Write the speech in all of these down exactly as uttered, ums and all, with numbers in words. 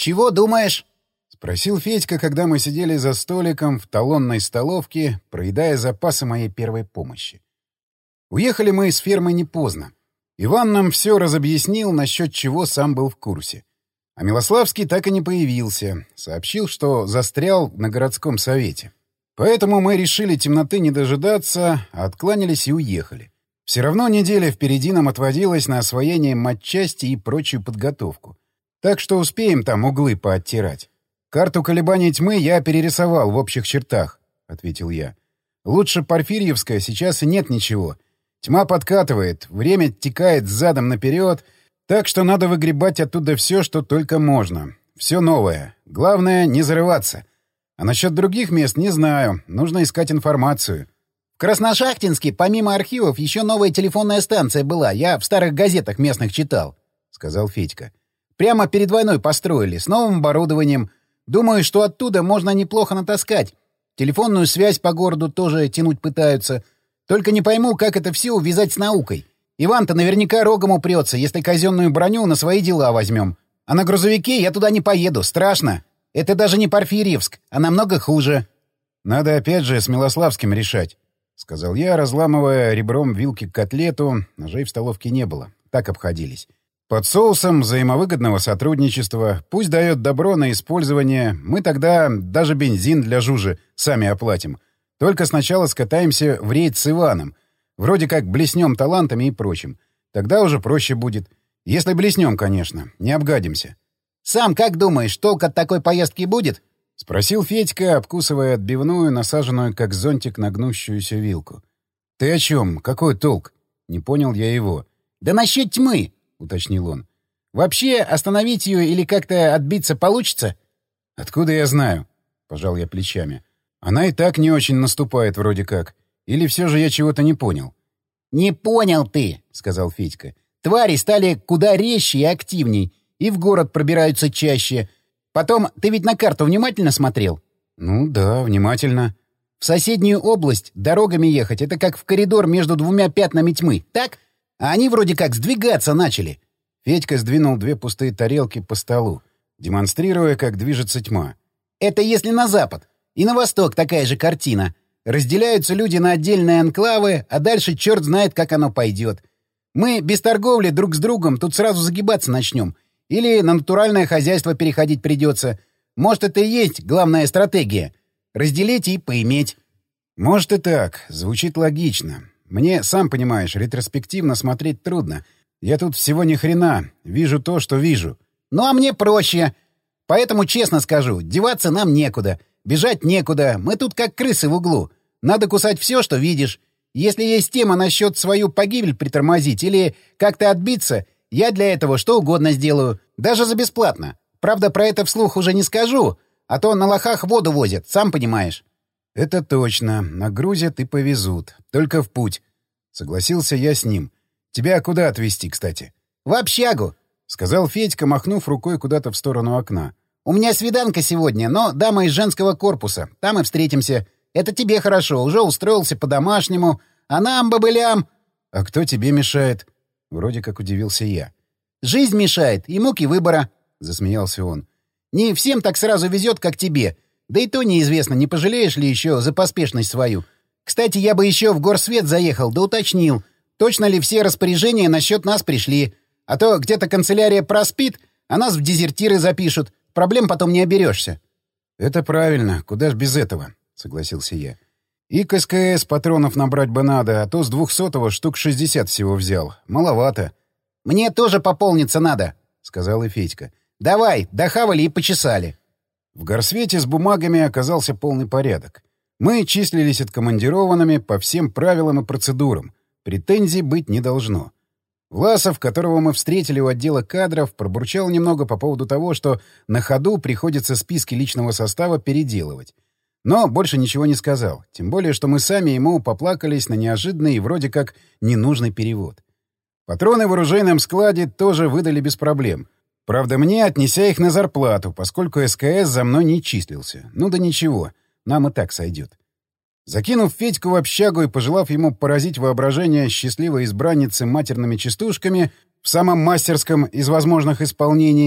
«Чего думаешь?» — спросил Федька, когда мы сидели за столиком в талонной столовке, проедая запасы моей первой помощи. Уехали мы из фермы не поздно. Иван нам все разобъяснил, насчет чего сам был в курсе. А Милославский так и не появился. Сообщил, что застрял на городском совете. Поэтому мы решили темноты не дожидаться, а откланялись и уехали. Все равно неделя впереди нам отводилась на освоение матчасти и прочую подготовку. Так что успеем там углы пооттирать. «Карту колебаний тьмы я перерисовал в общих чертах», — ответил я. «Лучше Порфирьевская сейчас и нет ничего. Тьма подкатывает, время текает задом наперед, так что надо выгребать оттуда все, что только можно. Все новое. Главное — не зарываться. А насчет других мест не знаю. Нужно искать информацию». «В Красношахтинске помимо архивов еще новая телефонная станция была. Я в старых газетах местных читал», — сказал Федька. «Прямо перед войной построили, с новым оборудованием. Думаю, что оттуда можно неплохо натаскать. Телефонную связь по городу тоже тянуть пытаются. Только не пойму, как это все увязать с наукой. Иван-то наверняка рогом упрется, если казенную броню на свои дела возьмем. А на грузовике я туда не поеду, страшно. Это даже не Порфирьевск, а намного хуже». «Надо опять же с Милославским решать», — сказал я, разламывая ребром вилки к котлету. Ножей в столовке не было. Так обходились. «Под соусом взаимовыгодного сотрудничества. Пусть дает добро на использование. Мы тогда даже бензин для Жужи сами оплатим. Только сначала скатаемся в рейд с Иваном. Вроде как блеснем талантами и прочим. Тогда уже проще будет. Если блеснем, конечно. Не обгадимся». «Сам как думаешь, толк от такой поездки будет?» — спросил Федька, обкусывая отбивную, насаженную как зонтик на гнущуюся вилку. «Ты о чем? Какой толк?» — не понял я его. «Да насчет тьмы», — уточнил он. «Вообще остановить ее или как-то отбиться получится?» «Откуда я знаю?» — пожал я плечами. «Она и так не очень наступает вроде как. Или все же я чего-то не понял?» «Не понял ты», — сказал Федька. «Твари стали куда резче и активней, и в город пробираются чаще. Потом, ты ведь на карту внимательно смотрел?» «Ну да, внимательно». «В соседнюю область дорогами ехать — это как в коридор между двумя пятнами тьмы, так? А они вроде как сдвигаться начали». Федька сдвинул две пустые тарелки по столу, демонстрируя, как движется тьма. «Это если на запад. И на восток такая же картина. Разделяются люди на отдельные анклавы, а дальше черт знает, как оно пойдет. Мы без торговли друг с другом тут сразу загибаться начнем. Или на натуральное хозяйство переходить придется. Может, это и есть главная стратегия. Разделить и поиметь». «Может и так. Звучит логично. Мне, сам понимаешь, ретроспективно смотреть трудно. Я тут всего ни хрена. Вижу то, что вижу». «Ну, а мне проще. Поэтому, честно скажу, деваться нам некуда. Бежать некуда. Мы тут как крысы в углу. Надо кусать все, что видишь. Если есть тема насчет свою погибель притормозить или как-то отбиться, я для этого что угодно сделаю. Даже за бесплатно. Правда, про это вслух уже не скажу, а то на лохах воду возят, сам понимаешь». «Это точно. Нагрузят и повезут. Только в путь». Согласился я с ним. «Тебя куда отвезти, кстати?» «В общагу», — сказал Федька, махнув рукой куда-то в сторону окна. «У меня свиданка сегодня, но дама из женского корпуса. Там и встретимся. Это тебе хорошо, уже устроился по-домашнему. А нам, бобылям...» «А кто тебе мешает?» Вроде как удивился я. «Жизнь мешает, и муки выбора», — засмеялся он. «Не всем так сразу везет, как тебе. Да и то неизвестно, не пожалеешь ли еще за поспешность свою. Кстати, я бы еще в горсвет заехал, да уточнил, точно ли все распоряжения насчет нас пришли. А то где-то канцелярия проспит, а нас в дезертиры запишут. Проблем потом не оберешься». «Это правильно. Куда ж без этого?» — согласился я. «И к СКС патронов набрать бы надо, а то с двухсотого штук шестьдесят всего взял. Маловато». «Мне тоже пополниться надо», — сказал и Федька. «Давай, дохавали и почесали». В горсвете с бумагами оказался полный порядок. Мы числились откомандированными по всем правилам и процедурам. Претензий быть не должно. Власов, которого мы встретили у отдела кадров, пробурчал немного по поводу того, что на ходу приходится списки личного состава переделывать. Но больше ничего не сказал, тем более, что мы сами ему поплакались на неожиданный и вроде как ненужный перевод. Патроны в оружейном складе тоже выдали без проблем. Правда, мне, отнеся их на зарплату, поскольку СКС за мной не числился. Ну да ничего, нам и так сойдет. Закинув Федьку в общагу и пожелав ему поразить воображение счастливой избранницы матерными частушками в самом мастерском из возможных исполнений,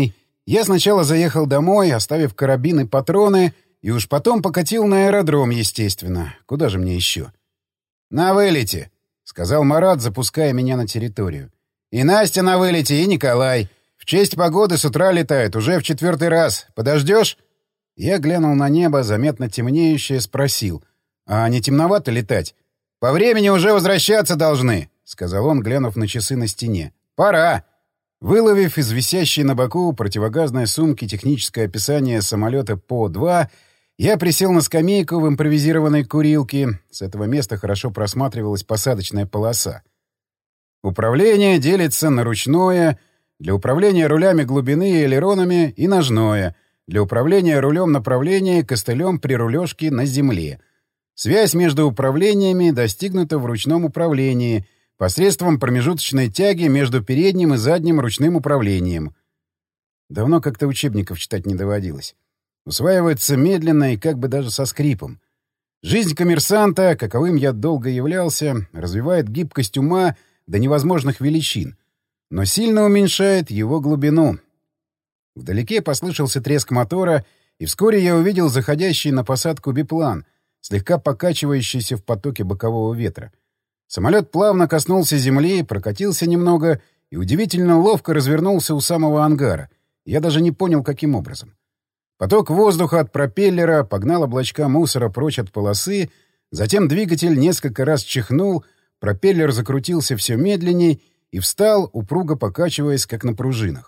Я сначала заехал домой, оставив карабин и патроны, и уж потом покатил на аэродром, естественно. Куда же мне еще? — На вылете, — сказал Марат, запуская меня на территорию. — И Настя на вылете, и Николай. В честь погоды с утра летает, уже в четвертый раз. Подождешь? Я глянул на небо, заметно темнеющее, спросил. — А не темновато летать? — По времени уже возвращаться должны, — сказал он, глянув на часы на стене. — Пора. Выловив из висящей на боку противогазной сумки техническое описание самолета По-два, я присел на скамейку в импровизированной курилке. С этого места хорошо просматривалась посадочная полоса. Управление делится на ручное, для управления рулями глубины и элеронами, и ножное, для управления рулем направления костылем при рулежке на земле. Связь между управлениями достигнута в ручном управлении посредством промежуточной тяги между передним и задним ручным управлением. Давно как-то учебников читать не доводилось. Усваивается медленно и как бы даже со скрипом. Жизнь коммерсанта, каковым я долго являлся, развивает гибкость ума до невозможных величин, но сильно уменьшает его глубину. Вдалеке послышался треск мотора, и вскоре я увидел заходящий на посадку биплан, слегка покачивающийся в потоке бокового ветра. Самолет плавно коснулся земли, прокатился немного и удивительно ловко развернулся у самого ангара. Я даже не понял, каким образом. Поток воздуха от пропеллера погнал облачка мусора прочь от полосы, затем двигатель несколько раз чихнул, пропеллер закрутился все медленней и встал, упруго покачиваясь, как на пружинах.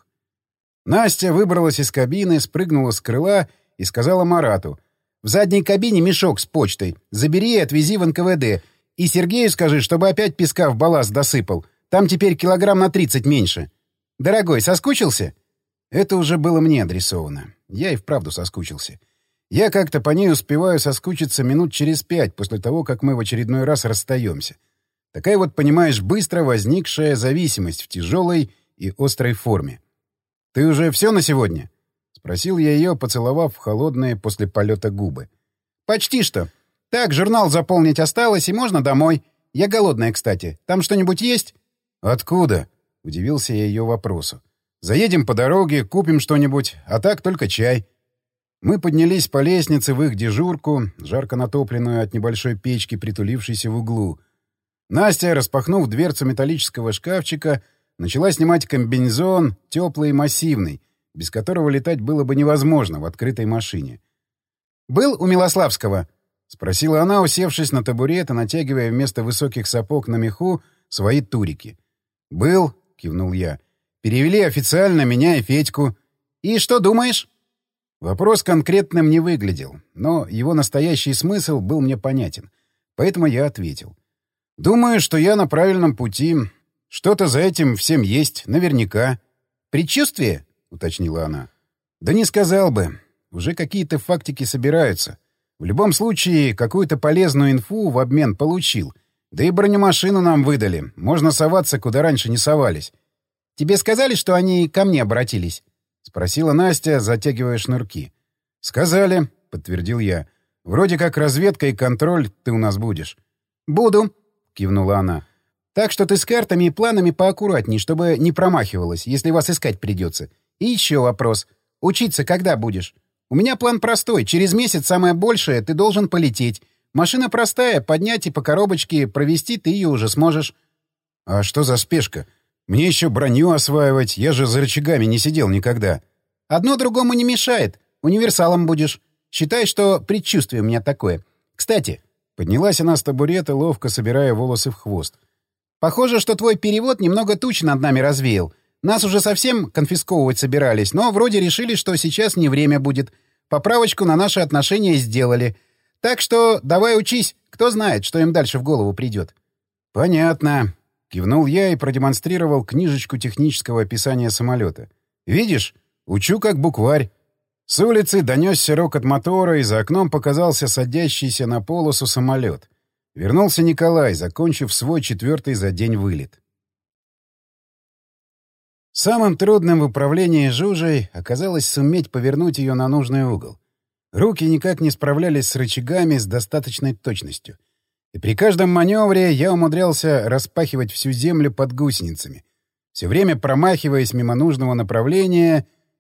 Настя выбралась из кабины, спрыгнула с крыла и сказала Марату: «В задней кабине мешок с почтой. Забери и отвези в эн ка вэ дэ. И Сергею скажи, чтобы опять песка в балласт досыпал. Там теперь килограмм на тридцать меньше. Дорогой, соскучился?» Это уже было мне адресовано. Я и вправду соскучился. Я как-то по ней успеваю соскучиться минут через пять после того, как мы в очередной раз расстаемся. Такая вот, понимаешь, быстро возникшая зависимость в тяжелой и острой форме. «Ты уже все на сегодня?» — спросил я ее, поцеловав холодные после полета губы. «Почти что. Так, журнал заполнить осталось, и можно домой. Я голодная, кстати. Там что-нибудь есть?» «Откуда?» — удивился я ее вопросу. «Заедем по дороге, купим что-нибудь, а так только чай». Мы поднялись по лестнице в их дежурку, жарко натопленную от небольшой печки, притулившейся в углу. Настя, распахнув дверцу металлического шкафчика, начала снимать комбинезон, теплый и массивный, без которого летать было бы невозможно в открытой машине. «Был у Милославского?» — спросила она, усевшись на табурет и натягивая вместо высоких сапог на меху свои турики. «Был», — кивнул я. «Перевели официально меня и Федьку. И что думаешь?» Вопрос конкретным не выглядел, но его настоящий смысл был мне понятен. Поэтому я ответил. «Думаю, что я на правильном пути. Что-то за этим всем есть, наверняка». «Предчувствие?» — уточнила она. «Да не сказал бы. Уже какие-то фактики собираются. В любом случае, какую-то полезную инфу в обмен получил. Да и бронемашину нам выдали. Можно соваться, куда раньше не совались». «Тебе сказали, что они ко мне обратились?» — спросила Настя, затягивая шнурки. «Сказали», — подтвердил я. «Вроде как разведка и контроль ты у нас будешь». «Буду», — кивнула она. «Так что ты с картами и планами поаккуратней, чтобы не промахивалась, если вас искать придется. И еще вопрос. Учиться когда будешь? У меня план простой. Через месяц самое большее ты должен полететь. Машина простая, поднять и по коробочке провести ты ее уже сможешь». «А что за спешка? Мне еще броню осваивать, я же за рычагами не сидел никогда». «Одно другому не мешает. Универсалом будешь. Считай, что предчувствие у меня такое. Кстати...» Поднялась она с табурета, ловко собирая волосы в хвост. «Похоже, что твой перевод немного туч над нами развеял. Нас уже совсем конфисковывать собирались, но вроде решили, что сейчас не время будет. Поправочку на наши отношения сделали. Так что давай учись. Кто знает, что им дальше в голову придет». «Понятно». Кивнул я и продемонстрировал книжечку технического описания самолета. «Видишь? Учу как букварь». С улицы донесся рокот мотора, и за окном показался садящийся на полосу самолет. Вернулся Николай, закончив свой четвертый за день вылет. Самым трудным в управлении Жужей оказалось суметь повернуть ее на нужный угол. Руки никак не справлялись с рычагами с достаточной точностью. И при каждом маневре я умудрялся распахивать всю землю под гусеницами, все время промахиваясь мимо нужного направления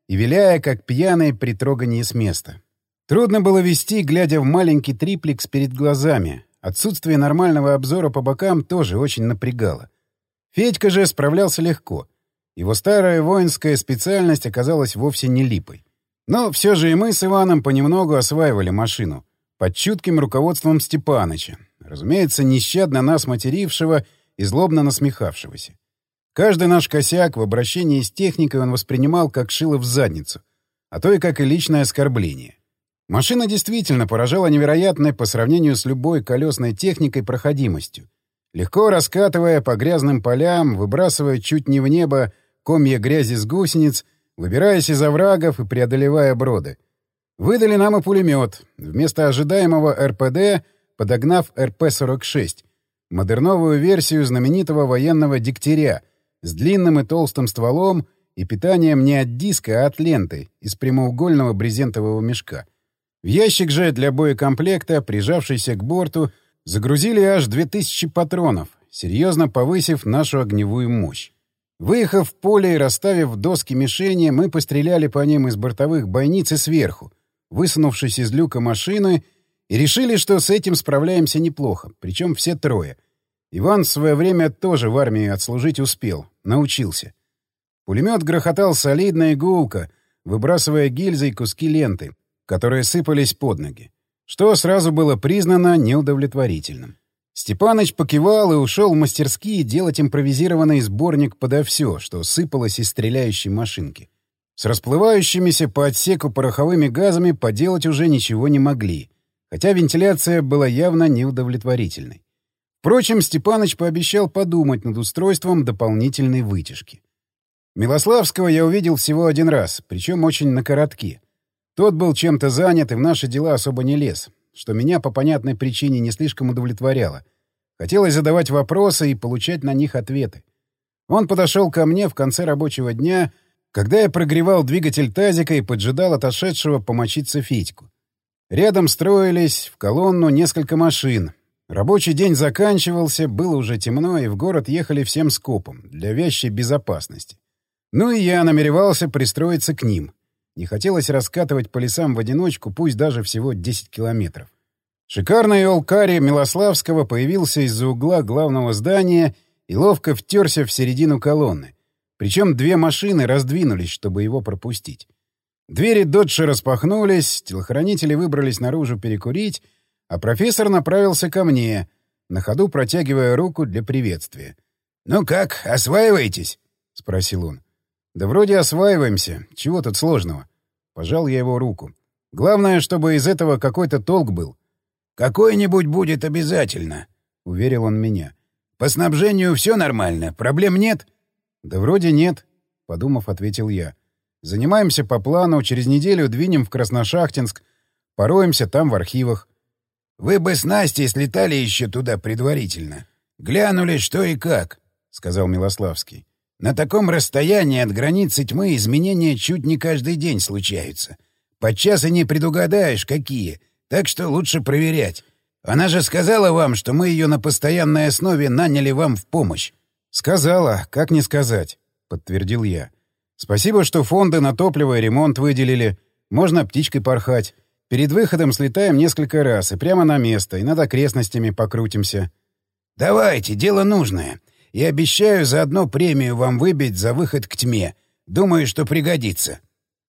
и виляя, как пьяный при трогании с места. Трудно было вести, глядя в маленький триплекс перед глазами. Отсутствие нормального обзора по бокам тоже очень напрягало. Федька же справлялся легко. Его старая воинская специальность оказалась вовсе не липой. Но все же и мы с Иваном понемногу осваивали машину. Под чутким руководством Степаныча, разумеется, нещадно нас матерившего и злобно насмехавшегося. Каждый наш косяк в обращении с техникой он воспринимал как шило в задницу, а то и как и личное оскорбление. Машина действительно поражала невероятной по сравнению с любой колесной техникой проходимостью. Легко раскатывая по грязным полям, выбрасывая чуть не в небо комья грязи с гусениц, выбираясь из оврагов и преодолевая броды. Выдали нам и пулемет, вместо ожидаемого эр пэ дэ подогнав эр пэ сорок шесть, модерновую версию знаменитого военного «Дегтяря» с длинным и толстым стволом и питанием не от диска, а от ленты из прямоугольного брезентового мешка. В ящик же для боекомплекта, прижавшийся к борту, загрузили аж две тысячи патронов, серьезно повысив нашу огневую мощь. Выехав в поле и расставив доски мишени, мы постреляли по ним из бортовых бойниц и сверху, высунувшись из люка машины, и решили, что с этим справляемся неплохо, причем все трое. Иван в свое время тоже в армии отслужить успел, научился. Пулемет грохотал солидно и гулко, выбрасывая гильзы и куски ленты, которые сыпались под ноги, что сразу было признано неудовлетворительным. Степаныч покивал и ушел в мастерские делать импровизированный сборник подо все, что сыпалось из стреляющей машинки. С расплывающимися по отсеку пороховыми газами поделать уже ничего не могли, хотя вентиляция была явно неудовлетворительной. Впрочем, Степаныч пообещал подумать над устройством дополнительной вытяжки. Милославского я увидел всего один раз, причем очень на коротке. Тот был чем-то занят и в наши дела особо не лез, что меня по понятной причине не слишком удовлетворяло. Хотелось задавать вопросы и получать на них ответы. Он подошел ко мне в конце рабочего дня, когда я прогревал двигатель тазика и поджидал отошедшего помочиться Федьку. Рядом строились в колонну несколько машин. Рабочий день заканчивался, было уже темно, и в город ехали всем скопом, для вящей безопасности. Ну и я намеревался пристроиться к ним. Не хотелось раскатывать по лесам в одиночку, пусть даже всего десять километров. Шикарный Олкари Милославского появился из-за угла главного здания и ловко втерся в середину колонны. Причем две машины раздвинулись, чтобы его пропустить. Двери Доджа распахнулись, телохранители выбрались наружу перекурить, а профессор направился ко мне, на ходу протягивая руку для приветствия. «Ну как, осваиваетесь?» — спросил он. «Да вроде осваиваемся. Чего тут сложного?» Пожал я его руку. «Главное, чтобы из этого какой-то толк был». «Какой-нибудь будет обязательно», — уверил он меня. «По снабжению все нормально? Проблем нет?» «Да вроде нет», — подумав, ответил я. «Занимаемся по плану, через неделю двинем в Красношахтинск, пороемся там в архивах». «Вы бы с Настей слетали еще туда предварительно. Глянули, что и как», — сказал Милославский. «На таком расстоянии от границы тьмы изменения чуть не каждый день случаются. Подчас и не предугадаешь, какие, так что лучше проверять. Она же сказала вам, что мы ее на постоянной основе наняли вам в помощь». «Сказала, как не сказать», — подтвердил я. «Спасибо, что фонды на топливо и ремонт выделили. Можно птичкой порхать. Перед выходом слетаем несколько раз, и прямо на место, и над окрестностями покрутимся». «Давайте, дело нужное. И обещаю заодно премию вам выбить за выход к тьме. Думаю, что пригодится».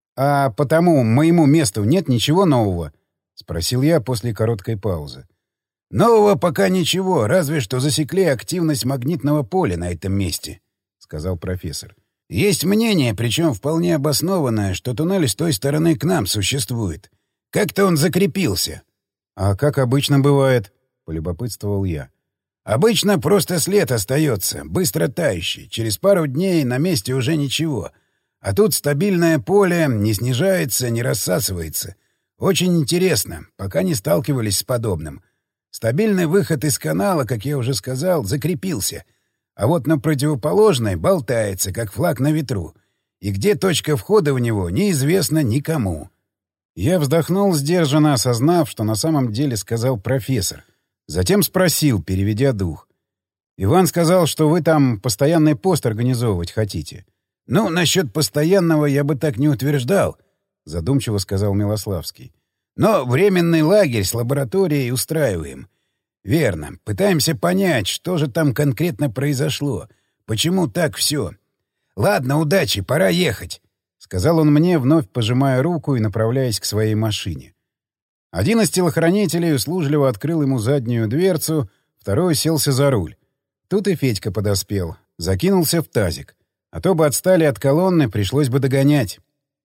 «А по тому моему месту нет ничего нового?» — спросил я после короткой паузы. «Нового пока ничего, разве что засекли активность магнитного поля на этом месте», — сказал профессор. «Есть мнение, причем вполне обоснованное, что туннель с той стороны к нам существует. Как-то он закрепился». «А как обычно бывает?» — полюбопытствовал я. «Обычно просто след остается, быстро тающий. Через пару дней на месте уже ничего. А тут стабильное поле не снижается, не рассасывается. Очень интересно, пока не сталкивались с подобным. Стабильный выход из канала, как я уже сказал, закрепился. А вот на противоположной болтается, как флаг на ветру. И где точка входа в него, неизвестно никому». Я вздохнул сдержанно, осознав, что на самом деле сказал профессор. Затем спросил, переведя дух. «Иван сказал, что вы там постоянный пост организовывать хотите». Ну, насчет постоянного я бы так не утверждал, — задумчиво сказал Милославский. Но временный лагерь с лабораторией устраиваем. Верно. Пытаемся понять, что же там конкретно произошло. Почему так все? Ладно, удачи, пора ехать, — сказал он мне, вновь пожимая руку и направляясь к своей машине. Один из телохранителей услужливо открыл ему заднюю дверцу, второй селся за руль. Тут и Федька подоспел, закинулся в тазик. А то бы отстали от колонны, пришлось бы догонять.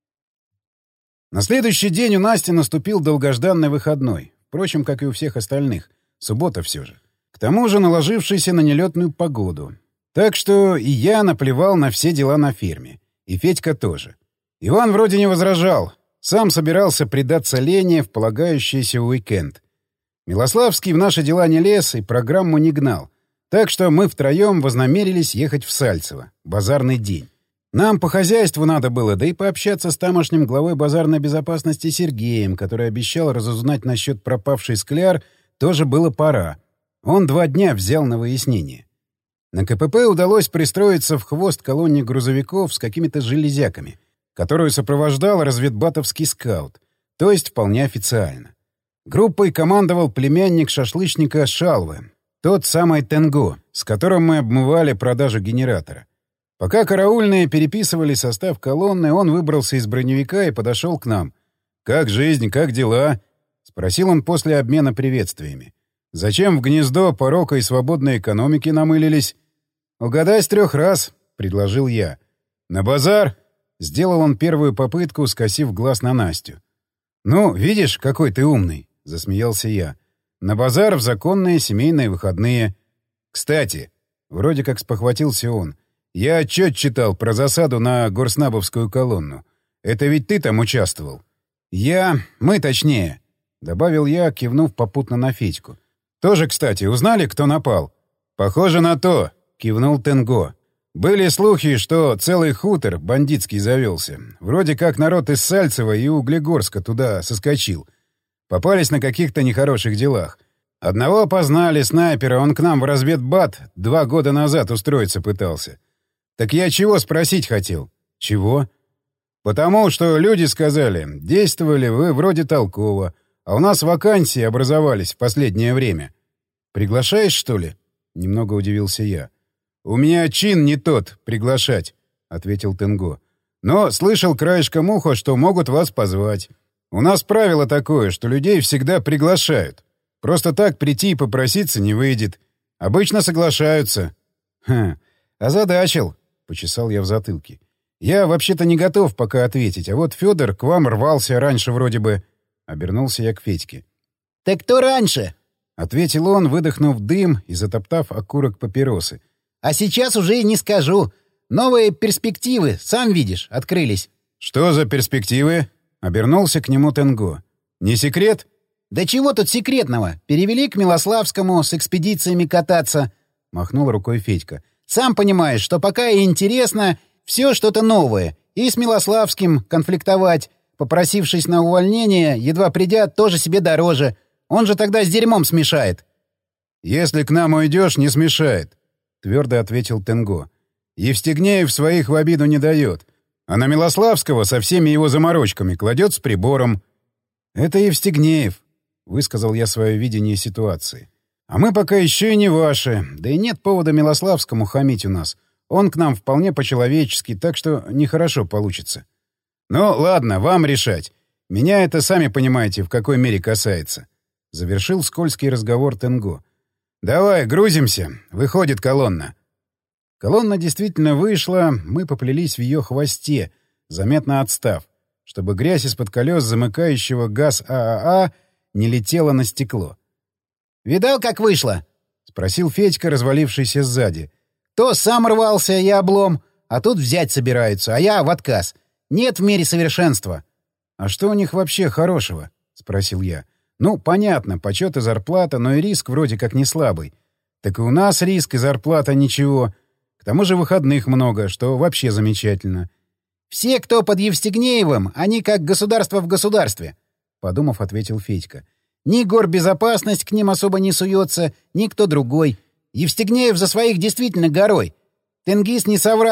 На следующий день у Насти наступил долгожданный выходной. Впрочем, как и у всех остальных. Суббота все же. К тому же наложившийся на нелетную погоду. Так что и я наплевал на все дела на ферме. И Федька тоже. Иван вроде не возражал. Сам собирался предаться лени в полагающийся уикенд. Милославский в наши дела не лез и программу не гнал. Так что мы втроем вознамерились ехать в Сальцево. Базарный день. Нам по хозяйству надо было, да и пообщаться с тамошним главой базарной безопасности Сергеем, который обещал разузнать насчет пропавшей Скляр, тоже было пора. Он два дня взял на выяснение. На КПП удалось пристроиться в хвост колонне грузовиков с какими-то железяками, которую сопровождал разведбатовский скаут, то есть вполне официально. Группой командовал племянник шашлычника Шалвы, тот самый Тенго, с которым мы обмывали продажу генератора. Пока караульные переписывали состав колонны, он выбрался из броневика и подошел к нам. «Как жизнь, как дела?» — спросил он после обмена приветствиями. «Зачем в гнездо порока и свободной экономики намылились?» «Угадай с трех раз», — предложил я. «На базар?» — сделал он первую попытку, скосив глаз на Настю. «Ну, видишь, какой ты умный», — засмеялся я. «На базар в законные семейные выходные. Кстати, вроде как спохватился он, я отчет читал про засаду на горснабовскую колонну. Это ведь ты там участвовал?» «Я... мы точнее», — добавил я, кивнув попутно на Федьку. «Тоже, кстати, узнали, кто напал?» «Похоже на то», — кивнул Тенго. «Были слухи, что целый хутор бандитский завелся. Вроде как народ из Сальцева и Углегорска туда соскочил. Попались на каких-то нехороших делах. Одного опознали, снайпера, он к нам в разведбат два года назад устроиться пытался. Так я чего спросить хотел?» «Чего?» «Потому что люди сказали, действовали вы вроде толково, а у нас вакансии образовались в последнее время». «Приглашаешь, что ли?» — немного удивился я. «У меня чин не тот, приглашать», — ответил Тенго. «Но слышал краешком уха, что могут вас позвать. У нас правило такое, что людей всегда приглашают. Просто так прийти и попроситься не выйдет. Обычно соглашаются». «Хм, озадачил», — почесал я в затылке. «Я вообще-то не готов пока ответить, а вот Федор к вам рвался раньше вроде бы». Обернулся я к Федьке. «Так кто раньше?» — ответил он, выдохнув дым и затоптав окурок папиросы. «А сейчас уже и не скажу. Новые перспективы, сам видишь, открылись». «Что за перспективы?» — обернулся к нему Тенго. «Не секрет?» «Да чего тут секретного? Перевели к Милославскому с экспедициями кататься», — махнул рукой Федька. «Сам понимаешь, что пока и интересно, все что-то новое. И с Милославским конфликтовать, попросившись на увольнение, едва придя, тоже себе дороже. Он же тогда с дерьмом смешает». «Если к нам уйдешь, не смешает», — твердо ответил Тенго. «Евстигнеев своих в обиду не дает. А на Милославского со всеми его заморочками кладет с прибором». «Это Евстигнеев», — высказал я свое видение ситуации. «А мы пока еще и не ваши. Да и нет повода Милославскому хамить у нас. Он к нам вполне по-человечески, так что нехорошо получится». «Ну, ладно, вам решать. Меня это, сами понимаете, в какой мере касается». Завершил скользкий разговор Тенго. «Давай, грузимся. Выходит колонна». Колонна действительно вышла, мы поплелись в ее хвосте, заметно отстав, чтобы грязь из-под колес замыкающего газ ААА не летела на стекло. «Видал, как вышло?» — спросил Федька, развалившийся сзади. «То сам рвался, я облом, а тут взять собираются, а я в отказ. Нет в мире совершенства». «А что у них вообще хорошего?» — спросил я. «Ну, понятно, почет и зарплата, но и риск вроде как не слабый. Так и у нас риск и зарплата ничего. К тому же выходных много, что вообще замечательно». «Все, кто под Евстигнеевым, они как государство в государстве», — подумав, ответил Федька. «Ни горбезопасность к ним особо не суется, ни кто другой. Евстигнеев за своих действительно горой. Тенгиз не соврал.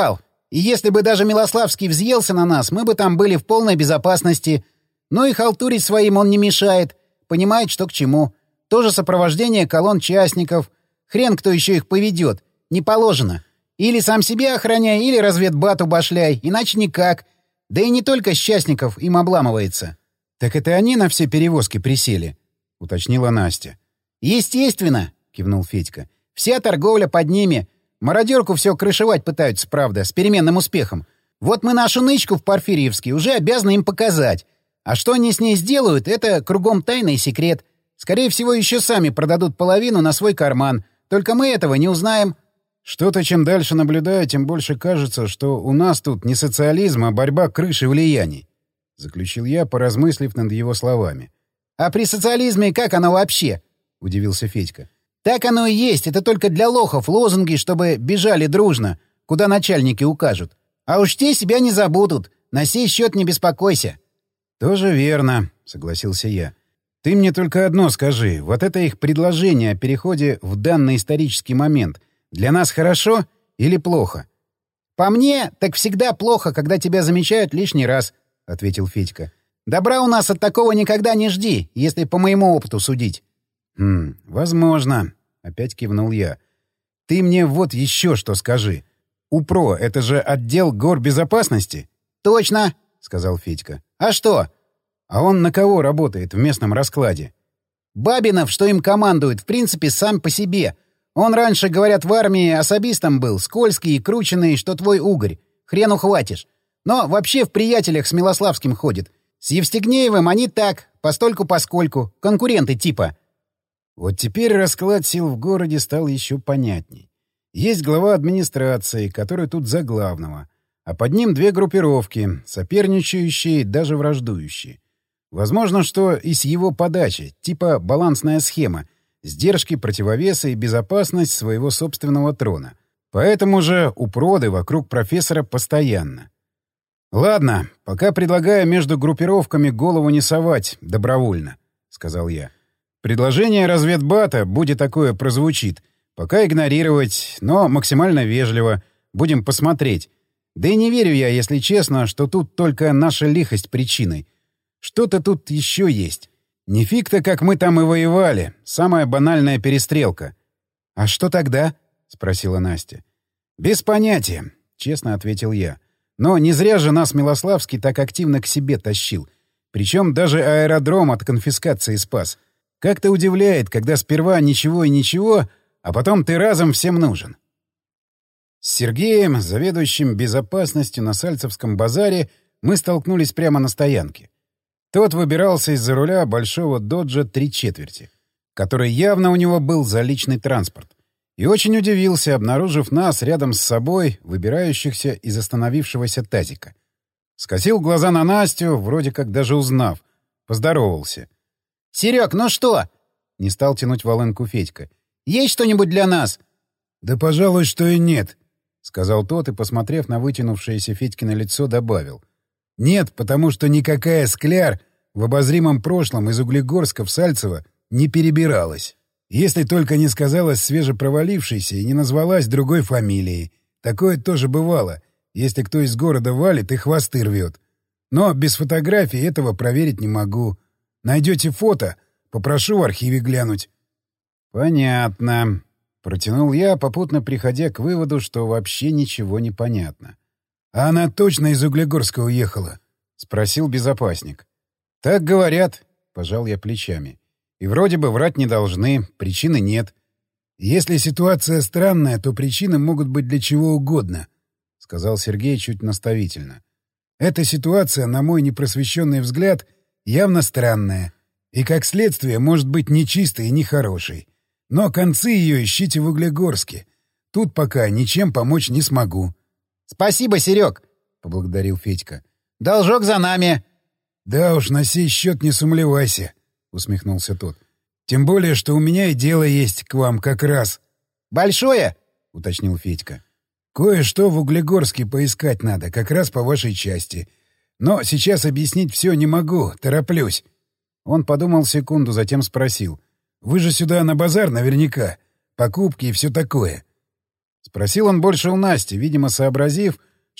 И если бы даже Милославский взъелся на нас, мы бы там были в полной безопасности. Но и халтурить своим он не мешает. Понимает, что к чему. Тоже сопровождение колонн частников. Хрен кто еще их поведет. Не положено. Или сам себя охраняй, или разведбату башляй. Иначе никак. Да и не только с частников им обламывается. — Так это они на все перевозки присели? — уточнила Настя. — Естественно, — кивнул Федька. — Вся торговля под ними. Мародерку все крышевать пытаются, правда, с переменным успехом. Вот мы нашу нычку в Порфирьевске уже обязаны им показать. А что они с ней сделают, это кругом тайный секрет. Скорее всего, еще сами продадут половину на свой карман. Только мы этого не узнаем. Что-то, чем дальше наблюдаю, тем больше кажется, что у нас тут не социализм, а борьба крыши влияний. Заключил я, поразмыслив над его словами. — А при социализме как оно вообще? — удивился Федька. — Так оно и есть. Это только для лохов лозунги, чтобы бежали дружно, куда начальники укажут. А уж те себя не забудут. На сей счет не беспокойся. — Тоже верно, — согласился я. — Ты мне только одно скажи. Вот это их предложение о переходе в данный исторический момент для нас хорошо или плохо? — По мне, так всегда плохо, когда тебя замечают лишний раз, — ответил Федька. — Добра у нас от такого никогда не жди, если по моему опыту судить. — Хм, возможно, — опять кивнул я. — Ты мне вот еще что скажи. УПРО — это же отдел горбезопасности? — Точно, — сказал Федька. — А что? — А он на кого работает в местном раскладе? — Бабинов, что им командует, в принципе, сам по себе. Он раньше, говорят, в армии особистом был, скользкий и крученный, что твой угорь. Хрен ухватишь. Но вообще в приятелях с Милославским ходит. С Евстигнеевым они так, постольку-поскольку, конкуренты типа. Вот теперь расклад сил в городе стал еще понятней. Есть глава администрации, который тут за главного, а под ним две группировки, соперничающие, даже враждующие. Возможно, что и с его подачи, типа балансная схема, сдержки, противовесы и безопасность своего собственного трона. Поэтому же упроды вокруг профессора постоянно. «Ладно, пока предлагаю между группировками голову не совать добровольно», — сказал я. «Предложение разведбата, будь такое прозвучит, пока игнорировать, но максимально вежливо. Будем посмотреть. Да и не верю я, если честно, что тут только наша лихость причиной. Что-то тут еще есть. Не фиг-то, как мы там и воевали. Самая банальная перестрелка». «А что тогда?» — спросила Настя. «Без понятия», — честно ответил я. «Но не зря же нас Милославский так активно к себе тащил. Причем даже аэродром от конфискации спас. Как-то удивляет, когда сперва ничего и ничего, а потом ты разом всем нужен». С Сергеем, заведующим безопасностью на Сальцевском базаре, мы столкнулись прямо на стоянке. Тот выбирался из-за руля большого доджа три четверти, который явно у него был за личный транспорт. И очень удивился, обнаружив нас рядом с собой, выбирающихся из остановившегося тазика. Скосил глаза на Настю, вроде как даже узнав. Поздоровался. — Серег, ну что? — не стал тянуть волынку Федька. — Есть что-нибудь для нас? — Да, пожалуй, что и нет, — сказал тот и, посмотрев на вытянувшееся Федькино лицо, добавил. — Нет, потому что никакая Скляр в обозримом прошлом из Углегорска в Сальцево не перебиралась. Если только не сказалась свежепровалившейся и не назвалась другой фамилией. Такое тоже бывало, если кто из города валит и хвосты рвет. Но без фотографий этого проверить не могу. Найдете фото, попрошу в архиве глянуть. — Понятно. Протянул я, попутно приходя к выводу, что вообще ничего не понятно. — А она точно из Углегорска уехала? — спросил безопасник. — Так говорят, — пожал я плечами. И вроде бы врать не должны, причины нет. — Если ситуация странная, то причины могут быть для чего угодно, — сказал Сергей чуть наставительно. — Эта ситуация, на мой непросвещенный взгляд, явно странная, и как следствие может быть нечистой и нехорошей. Но концы ее ищите в Углегорске. Тут пока ничем помочь не смогу. — Спасибо, Серег, — поблагодарил Федька. — Должок за нами. — Да уж, на сей счет не сумлевайся, — усмехнулся тот. — Тем более, что у меня и дело есть к вам как раз. — Большое? — уточнил Федька. — Кое-что в Углегорске поискать надо, как раз по вашей части. Но сейчас объяснить все не могу, тороплюсь. Он подумал секунду, затем спросил. — Вы же сюда на базар наверняка. Покупки и все такое. Спросил он больше у Насти, видимо, сообразив,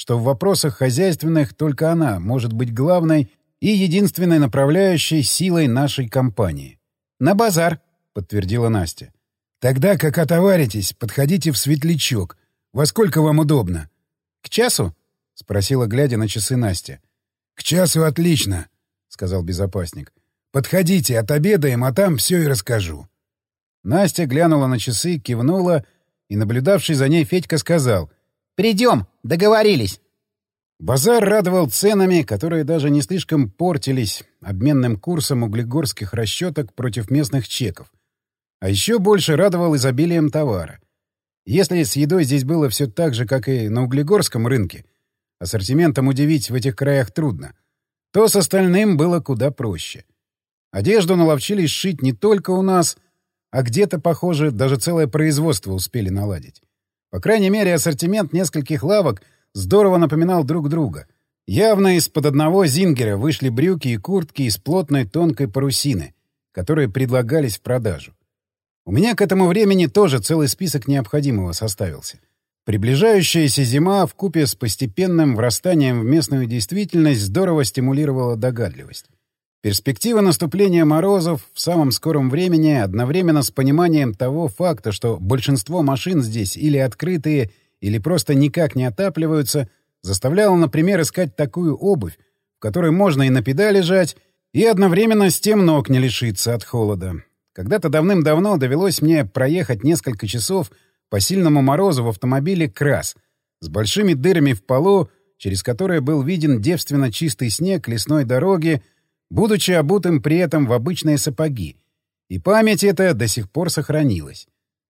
что в вопросах хозяйственных только она может быть главной и единственной направляющей силой нашей компании. «На базар», — подтвердила Настя. «Тогда, как отоваритесь, подходите в Светлячок. Во сколько вам удобно?» «К часу?» — спросила, глядя на часы, Настя. «К часу отлично», — сказал безопасник. «Подходите, отобедаем, а там все и расскажу». Настя глянула на часы, кивнула, и наблюдавший за ней Федька сказал: «Придем, договорились». Базар радовал ценами, которые даже не слишком портились обменным курсом углегорских расчеток против местных чеков. А еще больше радовал изобилием товара. Если с едой здесь было все так же, как и на углегорском рынке, ассортиментом удивить в этих краях трудно, то с остальным было куда проще. Одежду наловчились шить не только у нас, а где-то, похоже, даже целое производство успели наладить. По крайней мере, ассортимент нескольких лавок здорово напоминал друг друга. Явно из-под одного зингера вышли брюки и куртки из плотной тонкой парусины, которые предлагались в продажу. У меня к этому времени тоже целый список необходимого составился. Приближающаяся зима вкупе с постепенным врастанием в местную действительность здорово стимулировала догадливость. Перспектива наступления морозов в самом скором времени, одновременно с пониманием того факта, что большинство машин здесь или открытые, или просто никак не отапливаются, заставляла, например, искать такую обувь, в которой можно и на педали жать, и одновременно с тем ног не лишиться от холода. Когда-то давным-давно довелось мне проехать несколько часов по сильному морозу в автомобиле «Крас» с большими дырами в полу, через которые был виден девственно чистый снег лесной дороги, будучи обутым при этом в обычные сапоги, и память эта до сих пор сохранилась.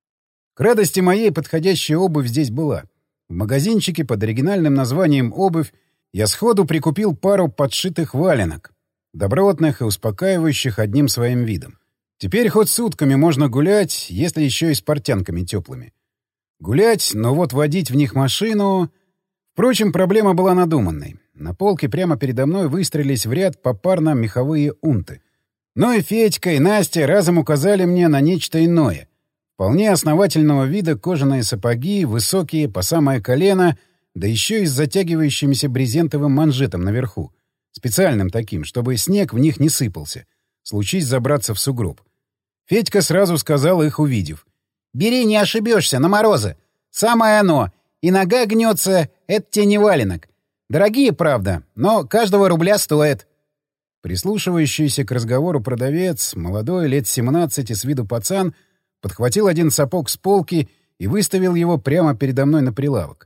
К радости моей подходящая обувь здесь была. В магазинчике под оригинальным названием «Обувь» я сходу прикупил пару подшитых валенок, добротных и успокаивающих одним своим видом. Теперь хоть сутками можно гулять, если еще и с портянками теплыми. Гулять, но вот водить в них машину... Впрочем, проблема была надуманной. На полке прямо передо мной выстроились в ряд попарно меховые унты. Но и Федька, и Настя разом указали мне на нечто иное. Вполне основательного вида кожаные сапоги, высокие, по самое колено, да еще и с затягивающимся брезентовым манжетом наверху. Специальным таким, чтобы снег в них не сыпался. Случись забраться в сугроб. Федька сразу сказал, их увидев: «Бери, не ошибешься, на морозы. Самое оно. И нога гнется, это тебе не валенок. Дорогие, правда, но каждого рубля стоит». Прислушивающийся к разговору продавец, молодой, лет семнадцати, с виду пацан, подхватил один сапог с полки и выставил его прямо передо мной на прилавок.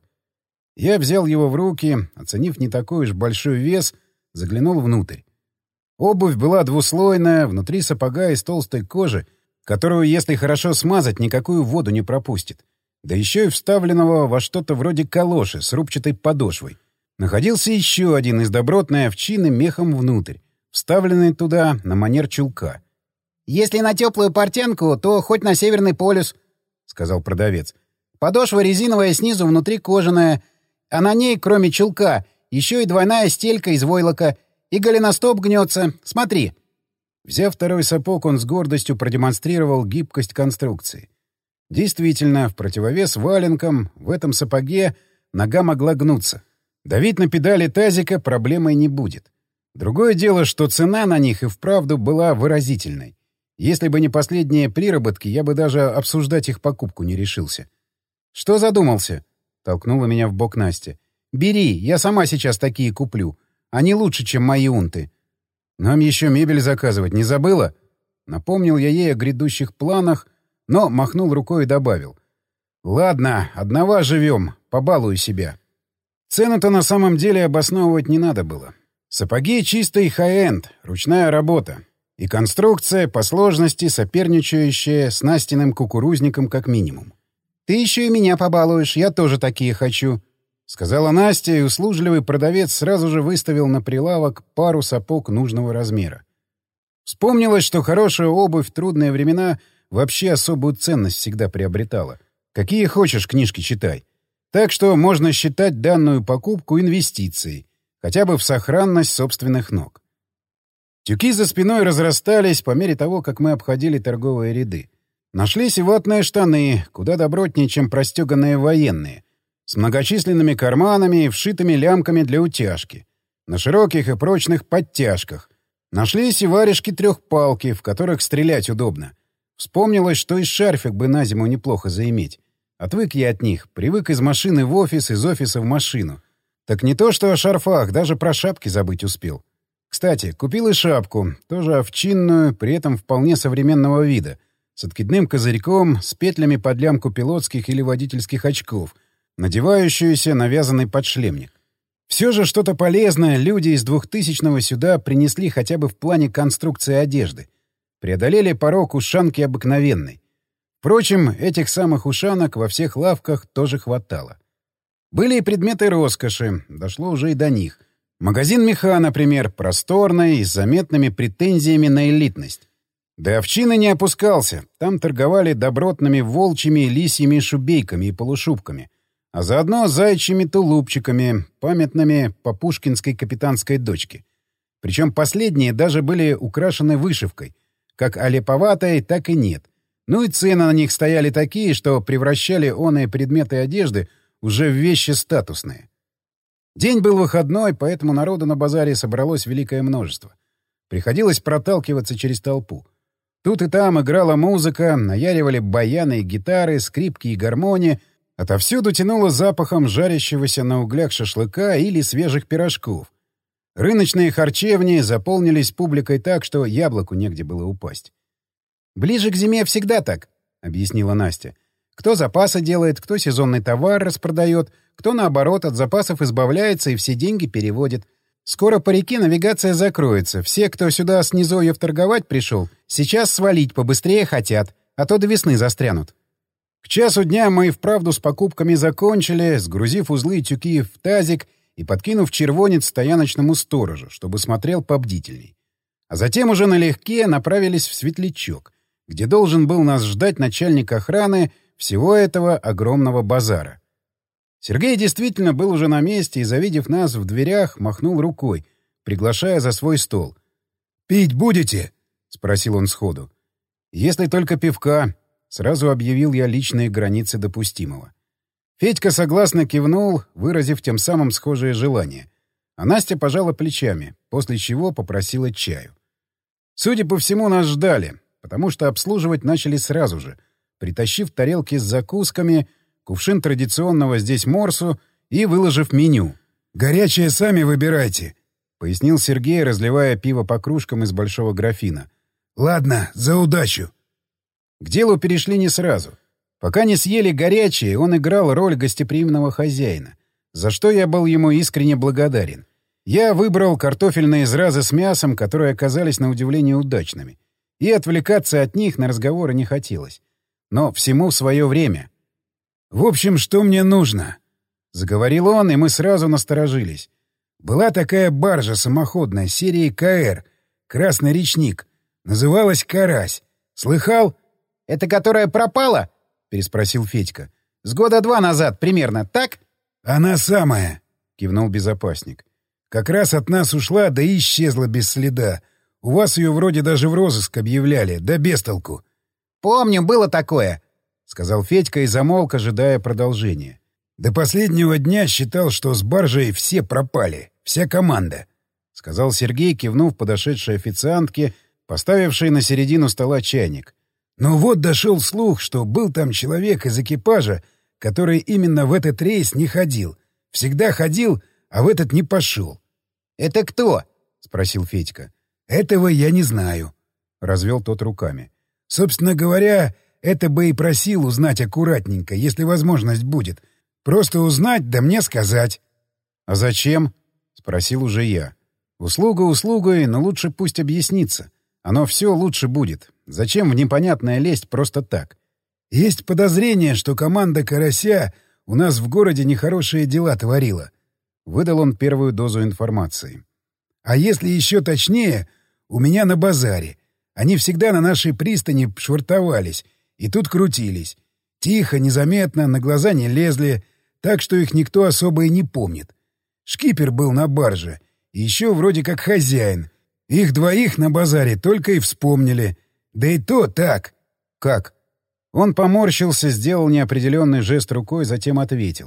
Я взял его в руки, оценив не такой уж большой вес, заглянул внутрь. Обувь была двуслойная, внутри сапога из толстой кожи, которую, если хорошо смазать, никакую воду не пропустит. Да еще и вставленного во что-то вроде калоши с рубчатой подошвой. Находился еще один из добротной овчины мехом внутрь, вставленный туда на манер чулка. «Если на теплую портянку, то хоть на Северный полюс», — сказал продавец. «Подошва резиновая, снизу внутри кожаная, а на ней, кроме чулка, еще и двойная стелька из войлока, и голеностоп гнется. Смотри». Взяв второй сапог, он с гордостью продемонстрировал гибкость конструкции. Действительно, в противовес валенкам в этом сапоге нога могла гнуться. Давить на педали тазика проблемой не будет. Другое дело, что цена на них и вправду была выразительной. Если бы не последние приработки, я бы даже обсуждать их покупку не решился. «Что задумался?» — толкнула меня в бок Настя. «Бери, я сама сейчас такие куплю. Они лучше, чем мои унты». «Нам еще мебель заказывать, не забыла?» Напомнил я ей о грядущих планах, но махнул рукой и добавил: «Ладно, одного живем, побалую себя». Цену-то на самом деле обосновывать не надо было. Сапоги чистый хай-энд, ручная работа. И конструкция, по сложности, соперничающая с Настиным кукурузником как минимум. «Ты еще и меня побалуешь, я тоже такие хочу», — сказала Настя, и услужливый продавец сразу же выставил на прилавок пару сапог нужного размера. Вспомнилось, что хорошая обувь в трудные времена вообще особую ценность всегда приобретала. Какие хочешь книжки читай. Так что можно считать данную покупку инвестицией, хотя бы в сохранность собственных ног. Тюки за спиной разрастались по мере того, как мы обходили торговые ряды. Нашлись и ватные штаны, куда добротнее, чем простеганные военные. с многочисленными карманами и вшитыми лямками для утяжки, на широких и прочных подтяжках. Нашлись и варежки-трехпалки, в которых стрелять удобно. Вспомнилось, что и шарфик бы на зиму неплохо заиметь. Отвык я от них, привык из машины в офис, из офиса в машину. Так не то что о шарфах, даже про шапки забыть успел. Кстати, купил и шапку, тоже овчинную, при этом вполне современного вида, с откидным козырьком, с петлями под лямку пилотских или водительских очков, надевающуюся на вязаный подшлемник. Все же что-то полезное люди из двухтысячного сюда принесли хотя бы в плане конструкции одежды. Преодолели порог ушанки обыкновенной. Впрочем, этих самых ушанок во всех лавках тоже хватало. Были и предметы роскоши, дошло уже и до них. Магазин меха, например, просторный и с заметными претензиями на элитность. До овчины не опускался, там торговали добротными волчьими и лисьими шубейками и полушубками, а заодно зайчьими тулупчиками, памятными по пушкинской капитанской дочке. Причем последние даже были украшены вышивкой, как олеповатой, так и нет. Ну и цены на них стояли такие, что превращали оные предметы одежды уже в вещи статусные. День был выходной, поэтому народу на базаре собралось великое множество. Приходилось проталкиваться через толпу. Тут и там играла музыка, наяривали баяны и гитары, скрипки и гармонии. Отовсюду тянуло запахом жарящегося на углях шашлыка или свежих пирожков. Рыночные харчевни заполнились публикой так, что яблоку негде было упасть. «Ближе к зиме всегда так», — объяснила Настя. «Кто запасы делает, кто сезонный товар распродает, кто, наоборот, от запасов избавляется и все деньги переводит. Скоро по реке навигация закроется. Все, кто сюда с низовьев торговать пришел, сейчас свалить побыстрее хотят, а то до весны застрянут». К часу дня мы и вправду с покупками закончили, сгрузив узлы и тюки в тазик и подкинув червонец стояночному сторожу, чтобы смотрел побдительней. А затем уже налегке направились в Светлячок, где должен был нас ждать начальник охраны всего этого огромного базара. Сергей действительно был уже на месте и, завидев нас в дверях, махнул рукой, приглашая за свой стол. «Пить будете?» — спросил он сходу. «Если только пивка», — сразу объявил я личные границы допустимого. Федька согласно кивнул, выразив тем самым схожее желание. А Настя пожала плечами, после чего попросила чаю. Судя по всему, нас ждали, потому что обслуживать начали сразу же, притащив тарелки с закусками, кувшин традиционного здесь морсу и выложив меню. «Горячее сами выбирайте», — пояснил Сергей, разливая пиво по кружкам из большого графина. «Ладно, за удачу». К делу перешли не сразу. Пока не съели горячее, он играл роль гостеприимного хозяина, за что я был ему искренне благодарен. Я выбрал картофельные зразы с мясом, которые оказались на удивление удачными, и отвлекаться от них на разговоры не хотелось. Но всему свое время. «В общем, что мне нужно?» — заговорил он, и мы сразу насторожились. «Была такая баржа самоходная серии КР, «Красный речник». Называлась «Карась». Слыхал?» «Это которая пропала?» — переспросил Федька. «С года два назад примерно, так?» «Она самая», — кивнул безопасник. «Как раз от нас ушла, да и исчезла без следа. У вас ее вроде даже в розыск объявляли, да без толку». «Помню, было такое», — сказал Федька и замолк, ожидая продолжения. «До последнего дня считал, что с баржей все пропали, вся команда», — сказал Сергей, кивнув подошедшей официантке, поставившей на середину стола чайник. «Но вот дошел слух, что был там человек из экипажа, который именно в этот рейс не ходил. Всегда ходил, а в этот не пошел». «Это кто?» — спросил Федька. «Этого я не знаю», — развел тот руками. «Собственно говоря, это бы и просил узнать аккуратненько, если возможность будет. Просто узнать, да мне сказать». «А зачем?» — спросил уже я. «Услуга услугой, но лучше пусть объяснится. Оно все лучше будет. Зачем в непонятное лезть просто так?» «Есть подозрение, что команда «Карася» у нас в городе нехорошие дела творила». Выдал он первую дозу информации. «А если еще точнее, у меня на базаре. Они всегда на нашей пристани швартовались и тут крутились. Тихо, незаметно, на глаза не лезли, так что их никто особо и не помнит. Шкипер был на барже, и еще вроде как хозяин. Их двоих на базаре только и вспомнили. Да и то так». «Как?» Он поморщился, сделал неопределенный жест рукой, затем ответил.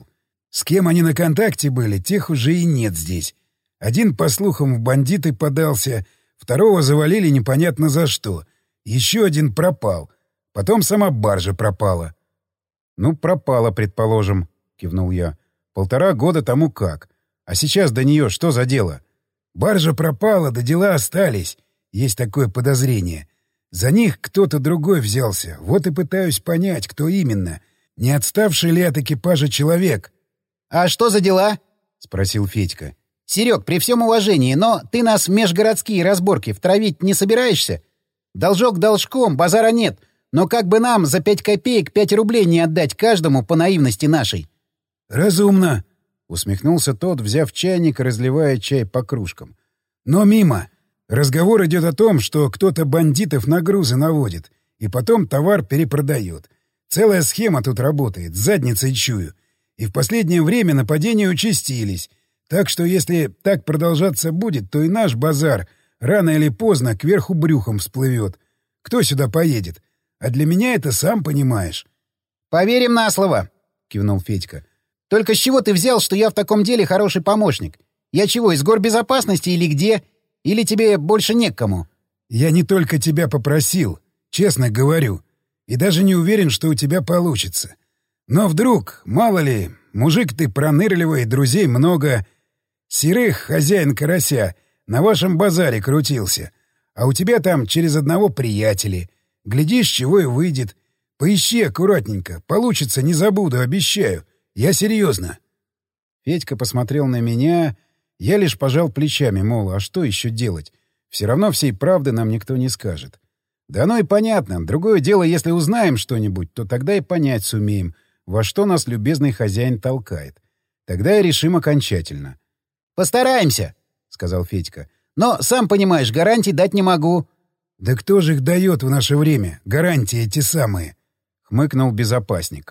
С кем они на контакте были, тех уже и нет здесь. Один, по слухам, в бандиты подался, второго завалили непонятно за что. Еще один пропал. Потом сама баржа пропала. — Ну, пропала, предположим, — кивнул я. — Полтора года тому как. А сейчас до нее что за дело? — Баржа пропала, да дела остались. Есть такое подозрение. За них кто-то другой взялся. Вот и пытаюсь понять, кто именно. Не отставший ли от экипажа человек? — А что за дела? — спросил Федька. — Серег, при всем уважении, но ты нас в межгородские разборки втравить не собираешься? Должок должком, базара нет. Но как бы нам за пять копеек пять рублей не отдать каждому по наивности нашей? — Разумно, — усмехнулся тот, взяв чайник и разливая чай по кружкам. — Но мимо. Разговор идет о том, что кто-то бандитов на грузы наводит, и потом товар перепродает. Целая схема тут работает, задницей чую. И в последнее время нападения участились. Так что если так продолжаться будет, то и наш базар рано или поздно кверху брюхом всплывет. Кто сюда поедет? А для меня это сам понимаешь. — Поверим на слово, — кивнул Федька. — Только с чего ты взял, что я в таком деле хороший помощник? Я чего, из горбезопасности или где? Или тебе больше не к кому? — Я не только тебя попросил, честно говорю. И даже не уверен, что у тебя получится. Но вдруг, мало ли, мужик ты пронырливый, друзей много. Серых, хозяин карася, на вашем базаре крутился. А у тебя там через одного приятели. Глядишь, чего и выйдет. Поищи аккуратненько. Получится, не забуду, обещаю. Я серьезно. Федька посмотрел на меня. Я лишь пожал плечами, мол, а что еще делать? Все равно всей правды нам никто не скажет. Да оно и понятно. Другое дело, если узнаем что-нибудь, то тогда и понять сумеем, во что нас любезный хозяин толкает. Тогда и решим окончательно. — Постараемся, — сказал Федька. — Но, сам понимаешь, гарантий дать не могу. — Да кто же их дает в наше время? Гарантии эти самые. — хмыкнул безопасник.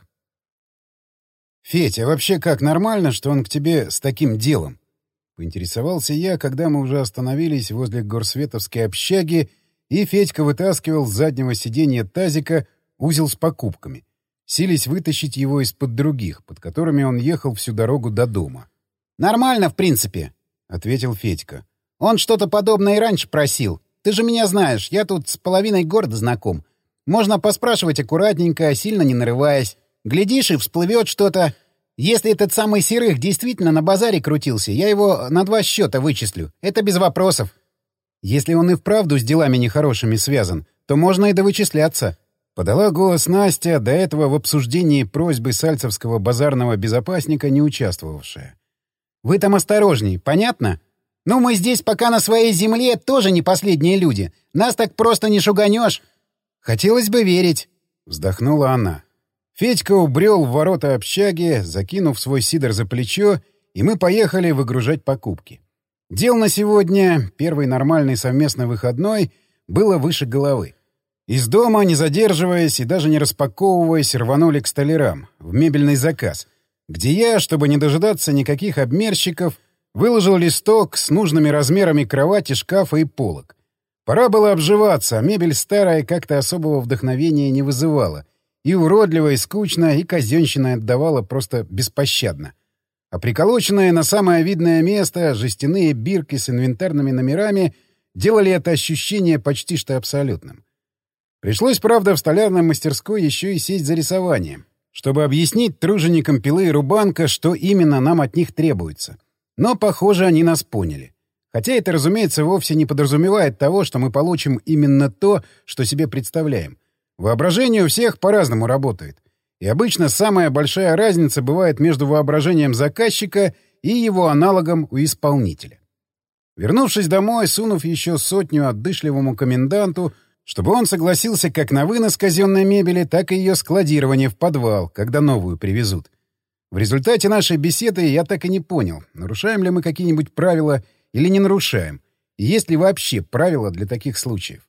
— Федь, а вообще как, нормально, что он к тебе с таким делом? — поинтересовался я, когда мы уже остановились возле горсветовской общаги, и Федька вытаскивал с заднего сиденья тазика узел с покупками, сились вытащить его из-под других, под которыми он ехал всю дорогу до дома. — Нормально, в принципе, — ответил Федька. — Он что-то подобное и раньше просил. Ты же меня знаешь, я тут с половиной города знаком. Можно поспрашивать аккуратненько, сильно не нарываясь. Глядишь, и всплывет что-то. Если этот самый Серых действительно на базаре крутился, я его на два счета вычислю. Это без вопросов. Если он и вправду с делами нехорошими связан, то можно и довычисляться. Подала голос Настя, до этого в обсуждении просьбы сальцевского базарного безопасника не участвовавшая. Вы там осторожней, понятно? Ну, мы здесь пока на своей земле тоже не последние люди. Нас так просто не шуганешь. Хотелось бы верить, — вздохнула она. Федька убрел в ворота общаги, закинув свой сидор за плечо, и мы поехали выгружать покупки. Дел на сегодня, первый нормальный совместный выходной, было выше головы. Из дома, не задерживаясь и даже не распаковываясь, рванули к столярам, в мебельный заказ, где я, чтобы не дожидаться никаких обмерщиков, выложил листок с нужными размерами кровати, шкафа и полок. Пора было обживаться, а мебель старая как-то особого вдохновения не вызывала. И уродливо, и скучно, и казенщина отдавала просто беспощадно. А приколоченные на самое видное место жестяные бирки с инвентарными номерами делали это ощущение почти что абсолютным. Пришлось, правда, в столярной мастерской еще и сесть за рисованием, чтобы объяснить труженикам пилы и рубанка, что именно нам от них требуется. Но, похоже, они нас поняли. Хотя это, разумеется, вовсе не подразумевает того, что мы получим именно то, что себе представляем. Воображение у всех по-разному работает. И обычно самая большая разница бывает между воображением заказчика и его аналогом у исполнителя. Вернувшись домой, сунув еще сотню отдышливому коменданту, чтобы он согласился как на вынос казенной мебели, так и ее складирование в подвал, когда новую привезут. В результате нашей беседы я так и не понял, нарушаем ли мы какие-нибудь правила или не нарушаем, и есть ли вообще правила для таких случаев.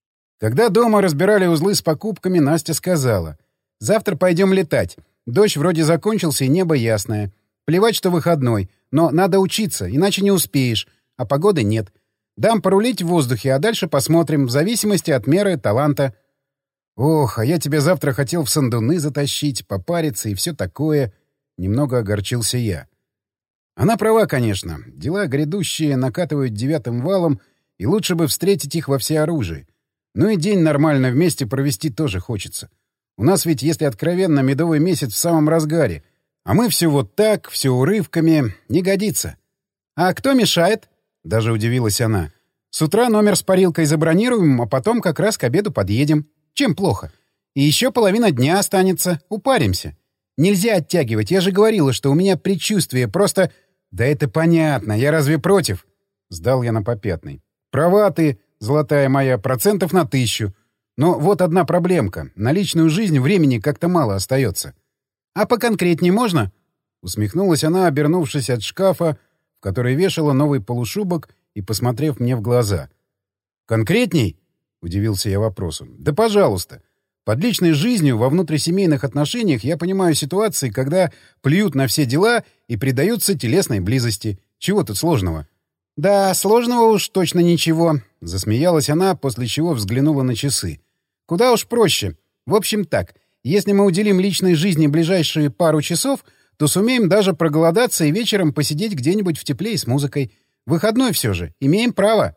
Когда дома разбирали узлы с покупками, Настя сказала: «Завтра пойдем летать. Дождь вроде закончился, и небо ясное. Плевать, что выходной, но надо учиться, иначе не успеешь, а погоды нет. Дам порулить в воздухе, а дальше посмотрим, в зависимости от меры таланта». «Ох, а я тебя завтра хотел в сандуны затащить, попариться и все такое». немного огорчился я. Она права, конечно. Дела грядущие накатывают девятым валом, и лучше бы встретить их во всеоружии. Ну и день нормально вместе провести тоже хочется. У нас ведь, если откровенно, медовый месяц в самом разгаре. А мы все вот так, все урывками. Не годится. «А кто мешает?» — даже удивилась она. «С утра номер с парилкой забронируем, а потом как раз к обеду подъедем. Чем плохо? И еще половина дня останется. Упаримся. Нельзя оттягивать. Я же говорила, что у меня предчувствие. Просто...» «Да это понятно. Я разве против?» — сдал я на попятный. «Права ты, золотая моя, процентов на тысячу. Но вот одна проблемка. На личную жизнь времени как-то мало остается». «А поконкретнее можно?» — усмехнулась она, обернувшись от шкафа, в который вешала новый полушубок и посмотрев мне в глаза. «Конкретней?» — удивился я вопросу. «Да пожалуйста. Под личной жизнью во внутрисемейных отношениях я понимаю ситуации, когда плюют на все дела и предаются телесной близости. Чего тут сложного?» «Да, сложного уж точно ничего», — засмеялась она, после чего взглянула на часы. «Куда уж проще. В общем так, если мы уделим личной жизни ближайшие пару часов, то сумеем даже проголодаться и вечером посидеть где-нибудь в тепле и с музыкой. Выходной все же. Имеем право».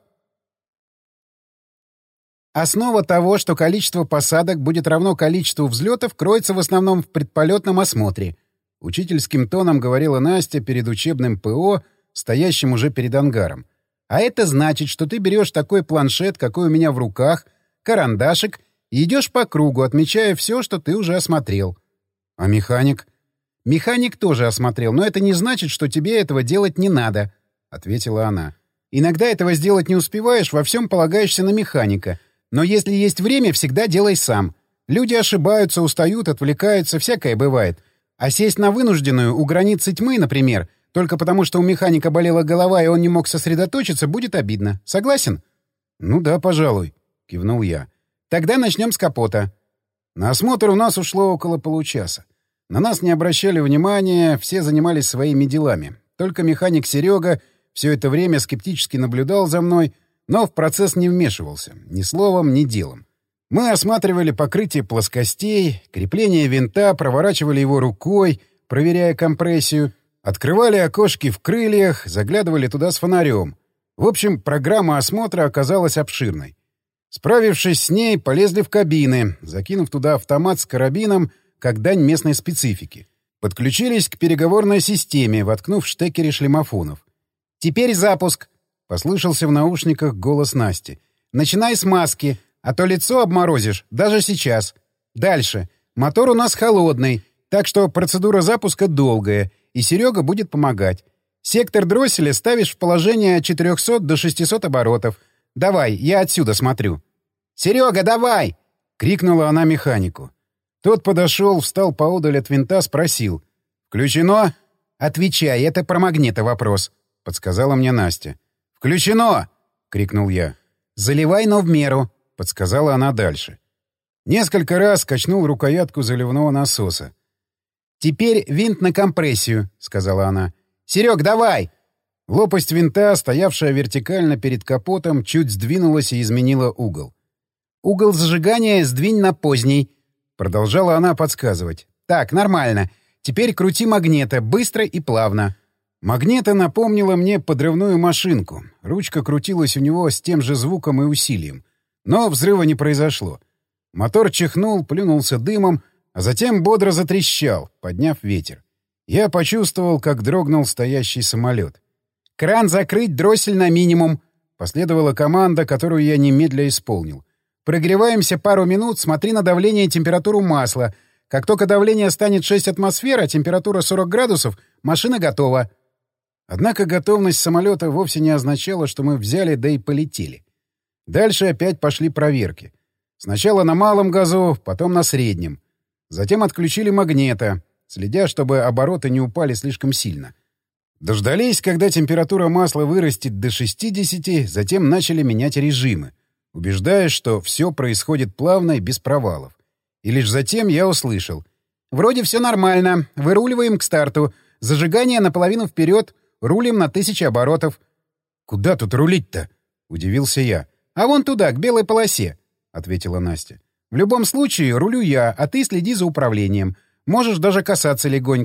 Основа того, что количество посадок будет равно количеству взлетов, кроется в основном в предполетном осмотре. Учительским тоном говорила Настя перед учебным ПО, стоящим уже перед ангаром. А это значит, что ты берешь такой планшет, какой у меня в руках, карандашик, и идешь по кругу, отмечая все, что ты уже осмотрел. А механик? Механик тоже осмотрел, но это не значит, что тебе этого делать не надо, — ответила она. Иногда этого сделать не успеваешь, во всем полагаешься на механика. Но если есть время, всегда делай сам. Люди ошибаются, устают, отвлекаются, всякое бывает. А сесть на вынужденную у границы тьмы, например, только потому, что у механика болела голова и он не мог сосредоточиться, будет обидно. Согласен? — Ну да, пожалуй, — кивнул я. — Тогда начнем с капота. На осмотр у нас ушло около получаса. На нас не обращали внимания, все занимались своими делами. Только механик Серега все это время скептически наблюдал за мной, но в процесс не вмешивался, ни словом, ни делом. Мы осматривали покрытие плоскостей, крепление винта, проворачивали его рукой, проверяя компрессию, открывали окошки в крыльях, заглядывали туда с фонарем. В общем, программа осмотра оказалась обширной. Справившись с ней, полезли в кабины, закинув туда автомат с карабином, как дань местной специфики. Подключились к переговорной системе, воткнув штекеры шлемофонов. «Теперь запуск!» — послышался в наушниках голос Насти. «Начинай с маски, а то лицо обморозишь, даже сейчас. Дальше. Мотор у нас холодный, так что процедура запуска долгая, и Серега будет помогать. Сектор дросселя ставишь в положение от четырехсот до шестисот оборотов. Давай, я отсюда смотрю». «Серега, давай!» — крикнула она механику. Тот подошел, встал поодаль от винта, спросил. «Включено?» «Отвечай, это про магнита вопрос», — подсказала мне Настя. «Включено!» — крикнул я. «Заливай, но в меру», — подсказала она дальше. Несколько раз качнул рукоятку заливного насоса. «Теперь винт на компрессию», — сказала она. «Серег, давай!» Лопасть винта, стоявшая вертикально перед капотом, чуть сдвинулась и изменила угол. «Угол зажигания сдвинь на поздний», — продолжала она подсказывать. «Так, нормально. Теперь крути магнита, быстро и плавно». Магнита напомнила мне подрывную машинку. Ручка крутилась у него с тем же звуком и усилием. Но взрыва не произошло. Мотор чихнул, плюнулся дымом, а затем бодро затрещал, подняв ветер. Я почувствовал, как дрогнул стоящий самолет. «Кран закрыть, дроссель на минимум», — последовала команда, которую я немедля исполнил. «Прогреваемся пару минут, смотри на давление и температуру масла. Как только давление станет шесть атмосфер, а температура сорок градусов, машина готова». Однако готовность самолета вовсе не означала, что мы взяли да и полетели. Дальше опять пошли проверки. Сначала на малом газу, потом на среднем. Затем отключили магнита, следя, чтобы обороты не упали слишком сильно. Дождались, когда температура масла вырастет до шестидесяти, затем начали менять режимы, убеждаясь, что все происходит плавно и без провалов. И лишь затем я услышал. «Вроде все нормально. Выруливаем к старту. Зажигание наполовину вперед. Рулим на тысячи оборотов». «Куда тут рулить-то?» — удивился я. «А вон туда, к белой полосе», — ответила Настя. «В любом случае, рулю я, а ты следи за управлением. Можешь даже касаться легонько.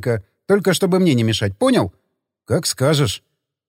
Только чтобы мне не мешать, понял? Как скажешь.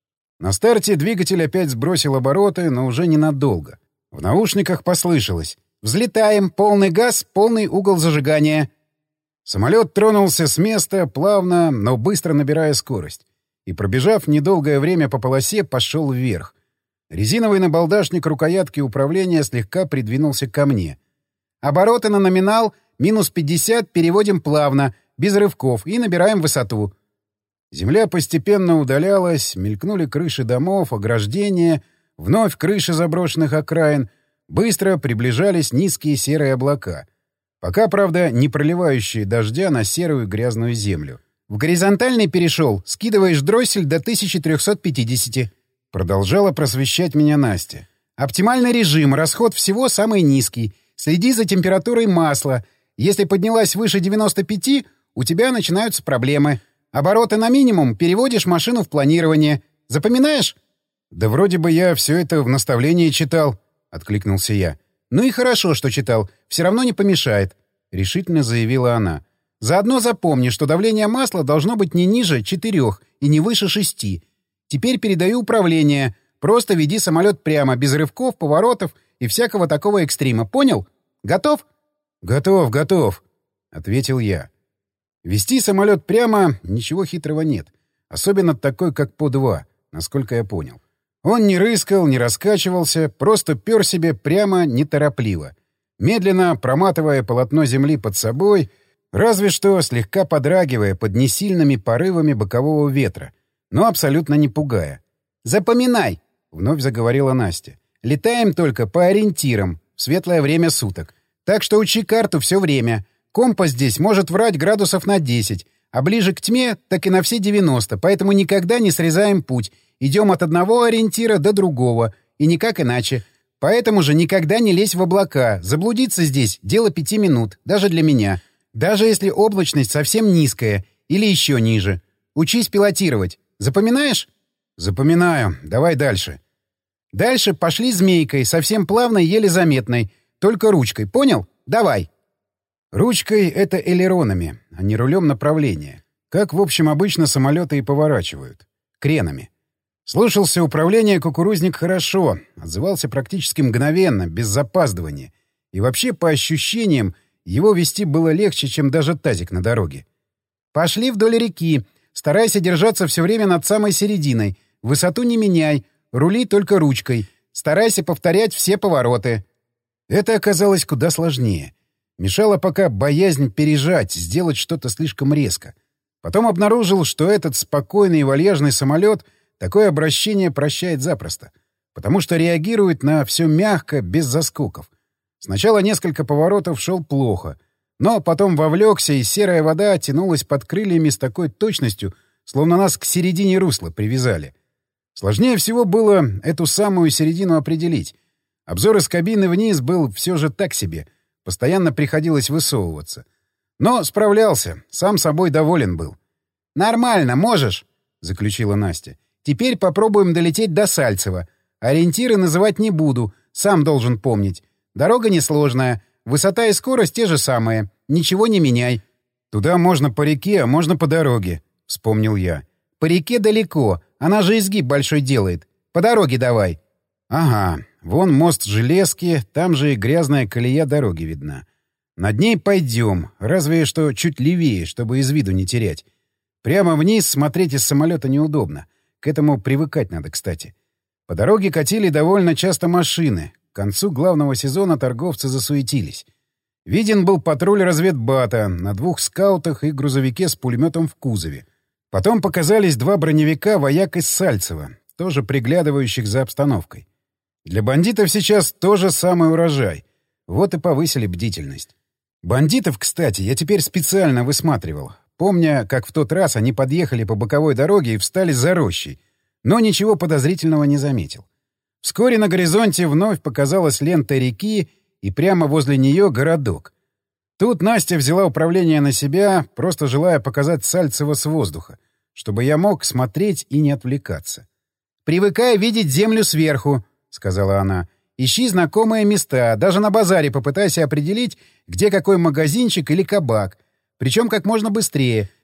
На старте двигатель опять сбросил обороты, но уже ненадолго. В наушниках послышалось: «Взлетаем, полный газ, полный угол зажигания». Самолет тронулся с места, плавно, но быстро набирая скорость. И, пробежав недолгое время по полосе, пошел вверх. Резиновый набалдашник рукоятки управления слегка придвинулся ко мне. «Обороты на номинал минус пятьдесят переводим плавно, без рывков, и набираем высоту». Земля постепенно удалялась, мелькнули крыши домов, ограждения, вновь крыши заброшенных окраин, быстро приближались низкие серые облака. Пока, правда, не проливающие дождя на серую грязную землю. «В горизонтальный перешел, скидываешь дроссель до тысяча триста пятьдесят». Продолжала просвещать меня Настя. «Оптимальный режим, расход всего самый низкий. Следи за температурой масла. Если поднялась выше девяноста пяти, у тебя начинаются проблемы. Обороты на минимум, переводишь машину в планирование. Запоминаешь?» «Да вроде бы я все это в наставлении читал», — откликнулся я. «Ну и хорошо, что читал. Все равно не помешает», — решительно заявила она. «Заодно запомни, что давление масла должно быть не ниже четырех и не выше шести. Теперь передаю управление. Просто веди самолет прямо, без рывков, поворотов и всякого такого экстрима. Понял? Готов?» «Готов, готов», — ответил я. Вести самолет прямо — ничего хитрого нет. Особенно такой, как По два, насколько я понял. Он не рыскал, не раскачивался, просто пер себе прямо, неторопливо, медленно проматывая полотно земли под собой, разве что слегка подрагивая под несильными порывами бокового ветра, но абсолютно не пугая. «Запоминай!» — вновь заговорила Настя. «Летаем только по ориентирам в светлое время суток. Так что учи карту все время. Компас здесь может врать градусов на десять, а ближе к тьме так и на все девяносто, поэтому никогда не срезаем путь. Идем от одного ориентира до другого, и никак иначе. Поэтому же никогда не лезь в облака. Заблудиться здесь — дело пяти минут, даже для меня. Даже если облачность совсем низкая или еще ниже. Учись пилотировать. Запоминаешь?» «Запоминаю. Давай дальше». «Дальше пошли змейкой, совсем плавной, еле заметной. Только ручкой, понял? Давай». Ручкой — это элеронами, а не рулем направления. Как, в общем, обычно самолеты и поворачивают. Кренами. Слушался управления кукурузник хорошо, отзывался практически мгновенно, без запаздывания. И вообще, по ощущениям, его вести было легче, чем даже тазик на дороге. «Пошли вдоль реки. Старайся держаться все время над самой серединой. Высоту не меняй. Рули только ручкой. Старайся повторять все повороты». Это оказалось куда сложнее. Мешала пока боязнь пережать, сделать что-то слишком резко. Потом обнаружил, что этот спокойный и вальяжный самолет такое обращение прощает запросто, потому что реагирует на все мягко, без заскоков. Сначала несколько поворотов шел плохо, но потом вовлекся, и серая вода тянулась под крыльями с такой точностью, словно нас к середине русла привязали. Сложнее всего было эту самую середину определить. Обзор из кабины вниз был все же так себе, постоянно приходилось высовываться. Но справлялся, сам собой доволен был. «Нормально, можешь», — заключила Настя. «Теперь попробуем долететь до Сальцева. Ориентиры называть не буду, сам должен помнить. Дорога несложная, высота и скорость те же самые. Ничего не меняй». «Туда можно по реке, а можно по дороге», — вспомнил я. «По реке далеко, она же изгиб большой делает. По дороге давай». «Ага, вон мост железки, там же и грязная колея дороги видна. Над ней пойдем, разве что чуть левее, чтобы из виду не терять. Прямо вниз смотреть из самолета неудобно. К этому привыкать надо, кстати. По дороге катили довольно часто машины. К концу главного сезона торговцы засуетились. Виден был патруль разведбата на двух скаутах и грузовике с пулеметом в кузове. Потом показались два броневика вояк из Сальцева, тоже приглядывающих за обстановкой. Для бандитов сейчас тоже самый урожай. Вот и повысили бдительность. Бандитов, кстати, я теперь специально высматривал, помня, как в тот раз они подъехали по боковой дороге и встали за рощей, но ничего подозрительного не заметил. Вскоре на горизонте вновь показалась лента реки, и прямо возле нее городок. Тут Настя взяла управление на себя, просто желая показать Сальцево с воздуха, чтобы я мог смотреть и не отвлекаться. «Привыкай видеть землю сверху», — сказала она. «Ищи знакомые места, даже на базаре попытайся определить, где какой магазинчик или кабак. Причем как можно быстрее.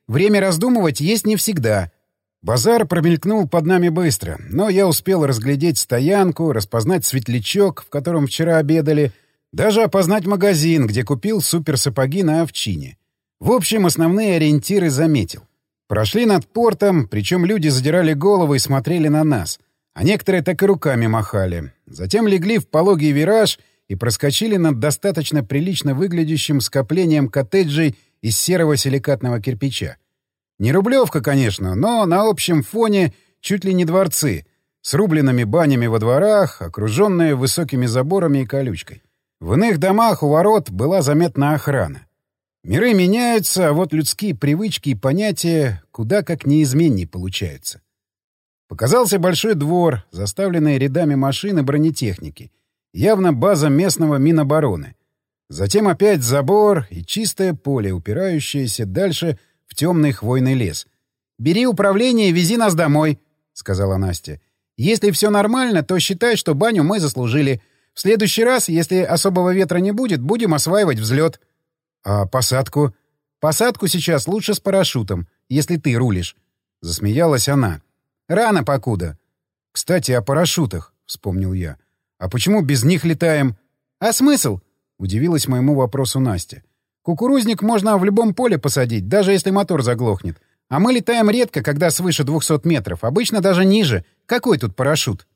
Время раздумывать есть не всегда. Базар промелькнул под нами быстро, но я успел разглядеть стоянку, распознать светлячок, в котором вчера обедали, даже опознать магазин, где купил суперсапоги на овчине. В общем, основные ориентиры заметил. Прошли над портом, причем люди задирали головы и смотрели на нас, а некоторые так и руками махали. Затем легли в пологий вираж и проскочили над достаточно прилично выглядящим скоплением коттеджей из серого силикатного кирпича. Не рублевка, конечно, но на общем фоне чуть ли не дворцы, с рубленными банями во дворах, окруженные высокими заборами и колючкой. В иных домах у ворот была заметна охрана. Миры меняются, а вот людские привычки и понятия куда как неизменней получаются. Показался большой двор, заставленный рядами машин и бронетехники, явно база местного Минобороны. Затем опять забор и чистое поле, упирающееся дальше в темный хвойный лес. «Бери управление и вези нас домой», — сказала Настя. «Если все нормально, то считай, что баню мы заслужили. В следующий раз, если особого ветра не будет, будем осваивать взлет». «А посадку?» «Посадку сейчас лучше с парашютом, если ты рулишь», — засмеялась она. «Рано покуда». «Кстати, о парашютах», — вспомнил я. «А почему без них летаем?» «А смысл?» — удивилась моему вопросу Настя. «Кукурузник можно в любом поле посадить, даже если мотор заглохнет. А мы летаем редко, когда свыше двухсот метров, обычно даже ниже. Какой тут парашют?»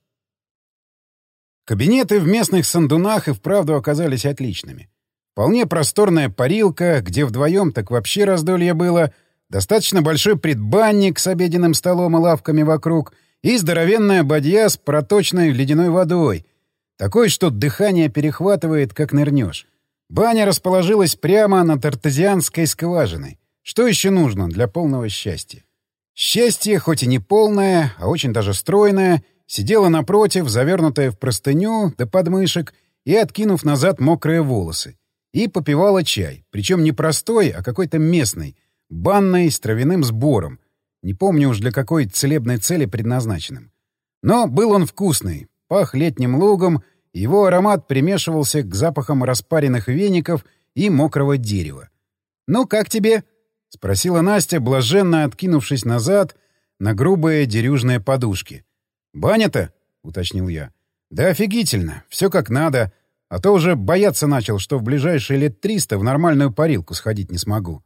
Кабинеты в местных сандунах и вправду оказались отличными. Вполне просторная парилка, где вдвоем так вообще раздолье было, достаточно большой предбанник с обеденным столом и лавками вокруг и здоровенная бадья с проточной ледяной водой, такой, что дыхание перехватывает, как нырнешь. Баня расположилась прямо над артезианской скважиной. Что еще нужно для полного счастья? Счастье, хоть и не полное, а очень даже стройное, сидело напротив, завернутая в простыню до подмышек и откинув назад мокрые волосы, и попивала чай, причем не простой, а какой-то местный, банный, с травяным сбором. Не помню уж для какой целебной цели предназначенным. Но был он вкусный, пах летним лугом, его аромат примешивался к запахам распаренных веников и мокрого дерева. «Ну, как тебе?» — спросила Настя, блаженно откинувшись назад на грубые дерюжные подушки. «Баня-то?» — уточнил я. «Да офигительно, все как надо, а то уже бояться начал, что в ближайшие лет триста в нормальную парилку сходить не смогу».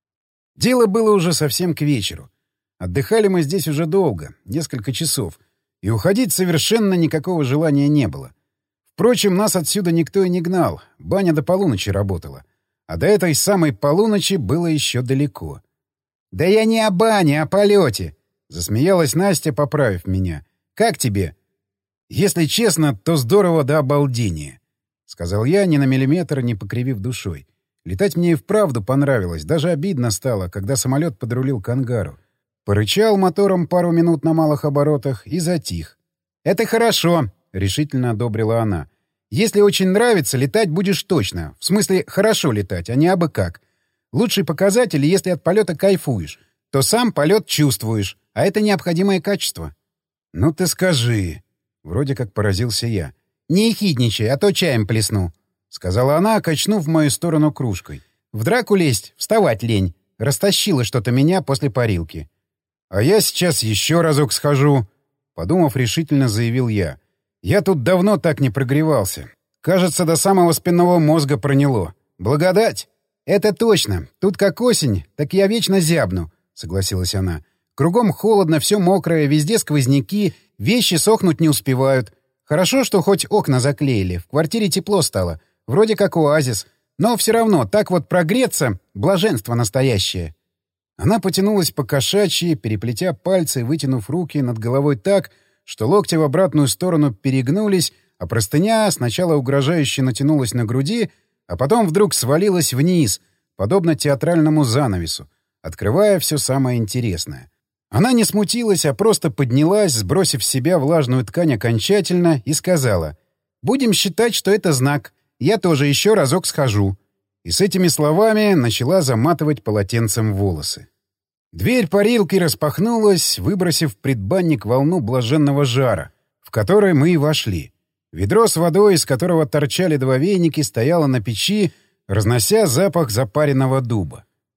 Дело было уже совсем к вечеру. Отдыхали мы здесь уже долго, несколько часов, и уходить совершенно никакого желания не было. Впрочем, нас отсюда никто и не гнал, баня до полуночи работала. А до этой самой полуночи было еще далеко. «Да я не о бане, а о полете!» — засмеялась Настя, поправив меня. «Как тебе?» «Если честно, то здорово до обалдения», — сказал я, ни на миллиметр не покривив душой. Летать мне и вправду понравилось, даже обидно стало, когда самолет подрулил к ангару. Порычал мотором пару минут на малых оборотах и затих. «Это хорошо», — решительно одобрила она. «Если очень нравится, летать будешь точно. В смысле, хорошо летать, а не абы как. Лучший показатель, если от полета кайфуешь, то сам полет чувствуешь, а это необходимое качество». «Ну ты скажи», — вроде как поразился я. «Не ехидничай, а то чаем плесну», — сказала она, качнув в мою сторону кружкой. «В драку лезть, вставать лень. Растащило что-то меня после парилки». «А я сейчас еще разок схожу», — подумав, решительно заявил я. «Я тут давно так не прогревался. Кажется, до самого спинного мозга проняло. Благодать!» «Это точно. Тут как осень, так я вечно зябну», — согласилась она. «Кругом холодно, все мокрое, везде сквозняки, вещи сохнуть не успевают. Хорошо, что хоть окна заклеили, в квартире тепло стало, вроде как оазис. Но все равно, так вот прогреться — блаженство настоящее». Она потянулась по-кошачьи, переплетя пальцы и вытянув руки над головой так, что локти в обратную сторону перегнулись, а простыня сначала угрожающе натянулась на груди, а потом вдруг свалилась вниз, подобно театральному занавесу, открывая все самое интересное. Она не смутилась, а просто поднялась, сбросив с себя влажную ткань окончательно, и сказала: «Будем считать, что это знак. Я тоже еще разок схожу». И с этими словами начала заматывать полотенцем волосы. Дверь парилки распахнулась, выбросив в предбанник волну блаженного жара, в который мы и вошли. Ведро с водой, из которого торчали два веники, стояло на печи, разнося запах запаренного дуба.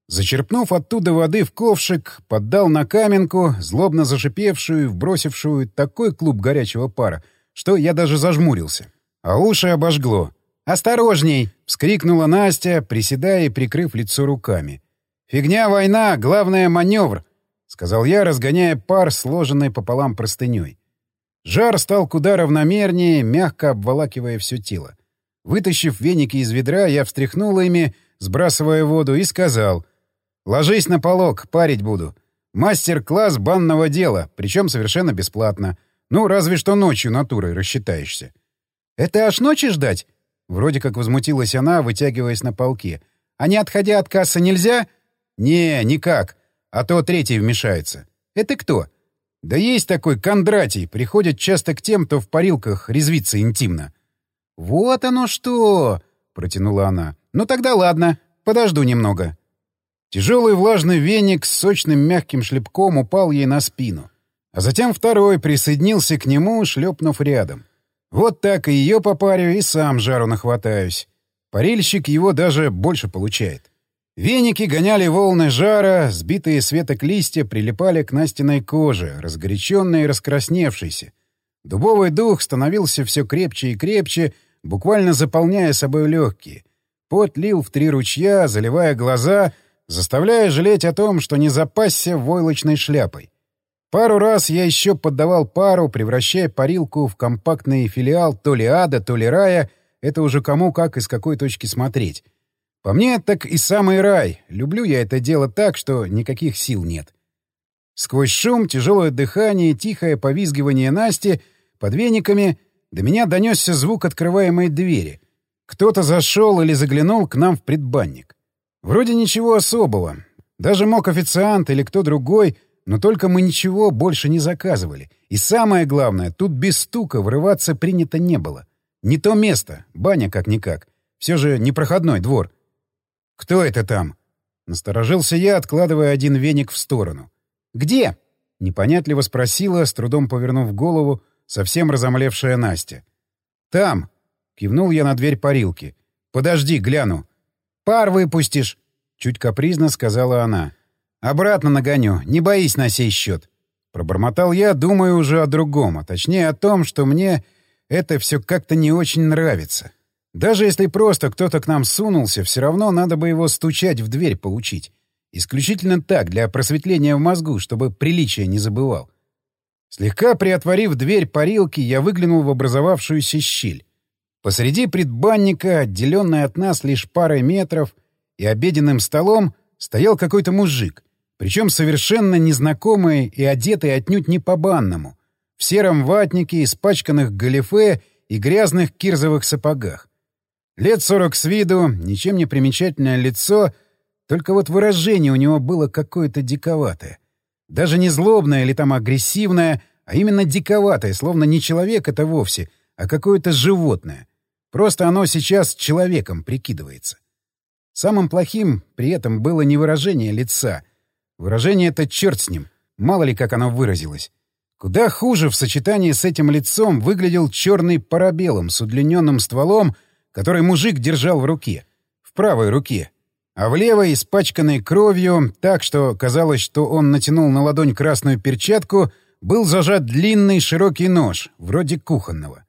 Зачерпнув оттуда воды в ковшик, поддал на каменку, злобно зашипевшую и вбросившую такой клуб горячего пара, что я даже зажмурился. А уши обожгло. «Осторожней!» — вскрикнула Настя, приседая и прикрыв лицо руками. «Фигня война, главное — маневр!» — сказал я, разгоняя пар, сложенный пополам простыней. Жар стал куда равномернее, мягко обволакивая все тело. Вытащив веники из ведра, я встряхнул ими, сбрасывая воду, и сказал: «Ложись на полок, парить буду. Мастер-класс банного дела, причем совершенно бесплатно. Ну, разве что ночью натурой рассчитаешься». «Это аж ночи ждать?» — вроде как возмутилась она, вытягиваясь на полке. «А не отходя от кассы нельзя?» «Не, никак. А то третий вмешается». «Это кто?» «Да есть такой Кондратий. Приходит часто к тем, кто в парилках резвится интимно». «Вот оно что!» — протянула она. «Ну тогда ладно. Подожду немного». Тяжелый влажный веник с сочным мягким шлепком упал ей на спину. А затем второй присоединился к нему, шлепнув рядом. Вот так и ее попарю, и сам жару нахватаюсь. Парильщик его даже больше получает. Веники гоняли волны жара, сбитые с веток листья прилипали к Настиной коже, разгоряченной и раскрасневшейся. Дубовый дух становился все крепче и крепче, буквально заполняя собой легкие. Пот лил в три ручья, заливая глаза, заставляя жалеть о том, что не запасся войлочной шляпой. Пару раз я еще поддавал пару, превращая парилку в компактный филиал то ли ада, то ли рая, это уже кому как и с какой точки смотреть. По мне, так и самый рай. Люблю я это дело так, что никаких сил нет. Сквозь шум, тяжелое дыхание, тихое повизгивание Насти под вениками до меня донесся звук открываемой двери. Кто-то зашел или заглянул к нам в предбанник. Вроде ничего особого. Даже мог официант или кто другой, но только мы ничего больше не заказывали. И самое главное, тут без стука врываться принято не было. Не то место, баня как-никак. Все же непроходной двор. «Кто это там?» — насторожился я, откладывая один веник в сторону. «Где?» — непонятливо спросила, с трудом повернув голову, совсем разомлевшая Настя. «Там!» — кивнул я на дверь парилки. «Подожди, гляну». «Пар выпустишь!» — чуть капризно сказала она. «Обратно нагоню, не боись на сей счет». Пробормотал я, думаю уже о другом, а точнее о том, что мне это все как-то не очень нравится. Даже если просто кто-то к нам сунулся, все равно надо бы его стучать в дверь поучить. Исключительно так, для просветления в мозгу, чтобы приличия не забывал. Слегка приотворив дверь парилки, я выглянул в образовавшуюся щель. Посреди предбанника, отделенный от нас лишь парой метров, и обеденным столом стоял какой-то мужик, причем совершенно незнакомый и одетый отнюдь не по-банному, в сером ватнике, испачканных галифе и грязных кирзовых сапогах. Лет сорок с виду, ничем не примечательное лицо, только вот выражение у него было какое-то диковатое. Даже не злобное или там агрессивное, а именно диковатое, словно не человек это вовсе, а какое-то животное. Просто оно сейчас человеком прикидывается. Самым плохим при этом было не выражение лица. Выражение это черт с ним, мало ли как оно выразилось. Куда хуже в сочетании с этим лицом выглядел черный парабеллум с удлиненным стволом, который мужик держал в руке, в правой руке, а в левой, испачканной кровью, так что казалось, что он натянул на ладонь красную перчатку, был зажат длинный широкий нож, вроде кухонного.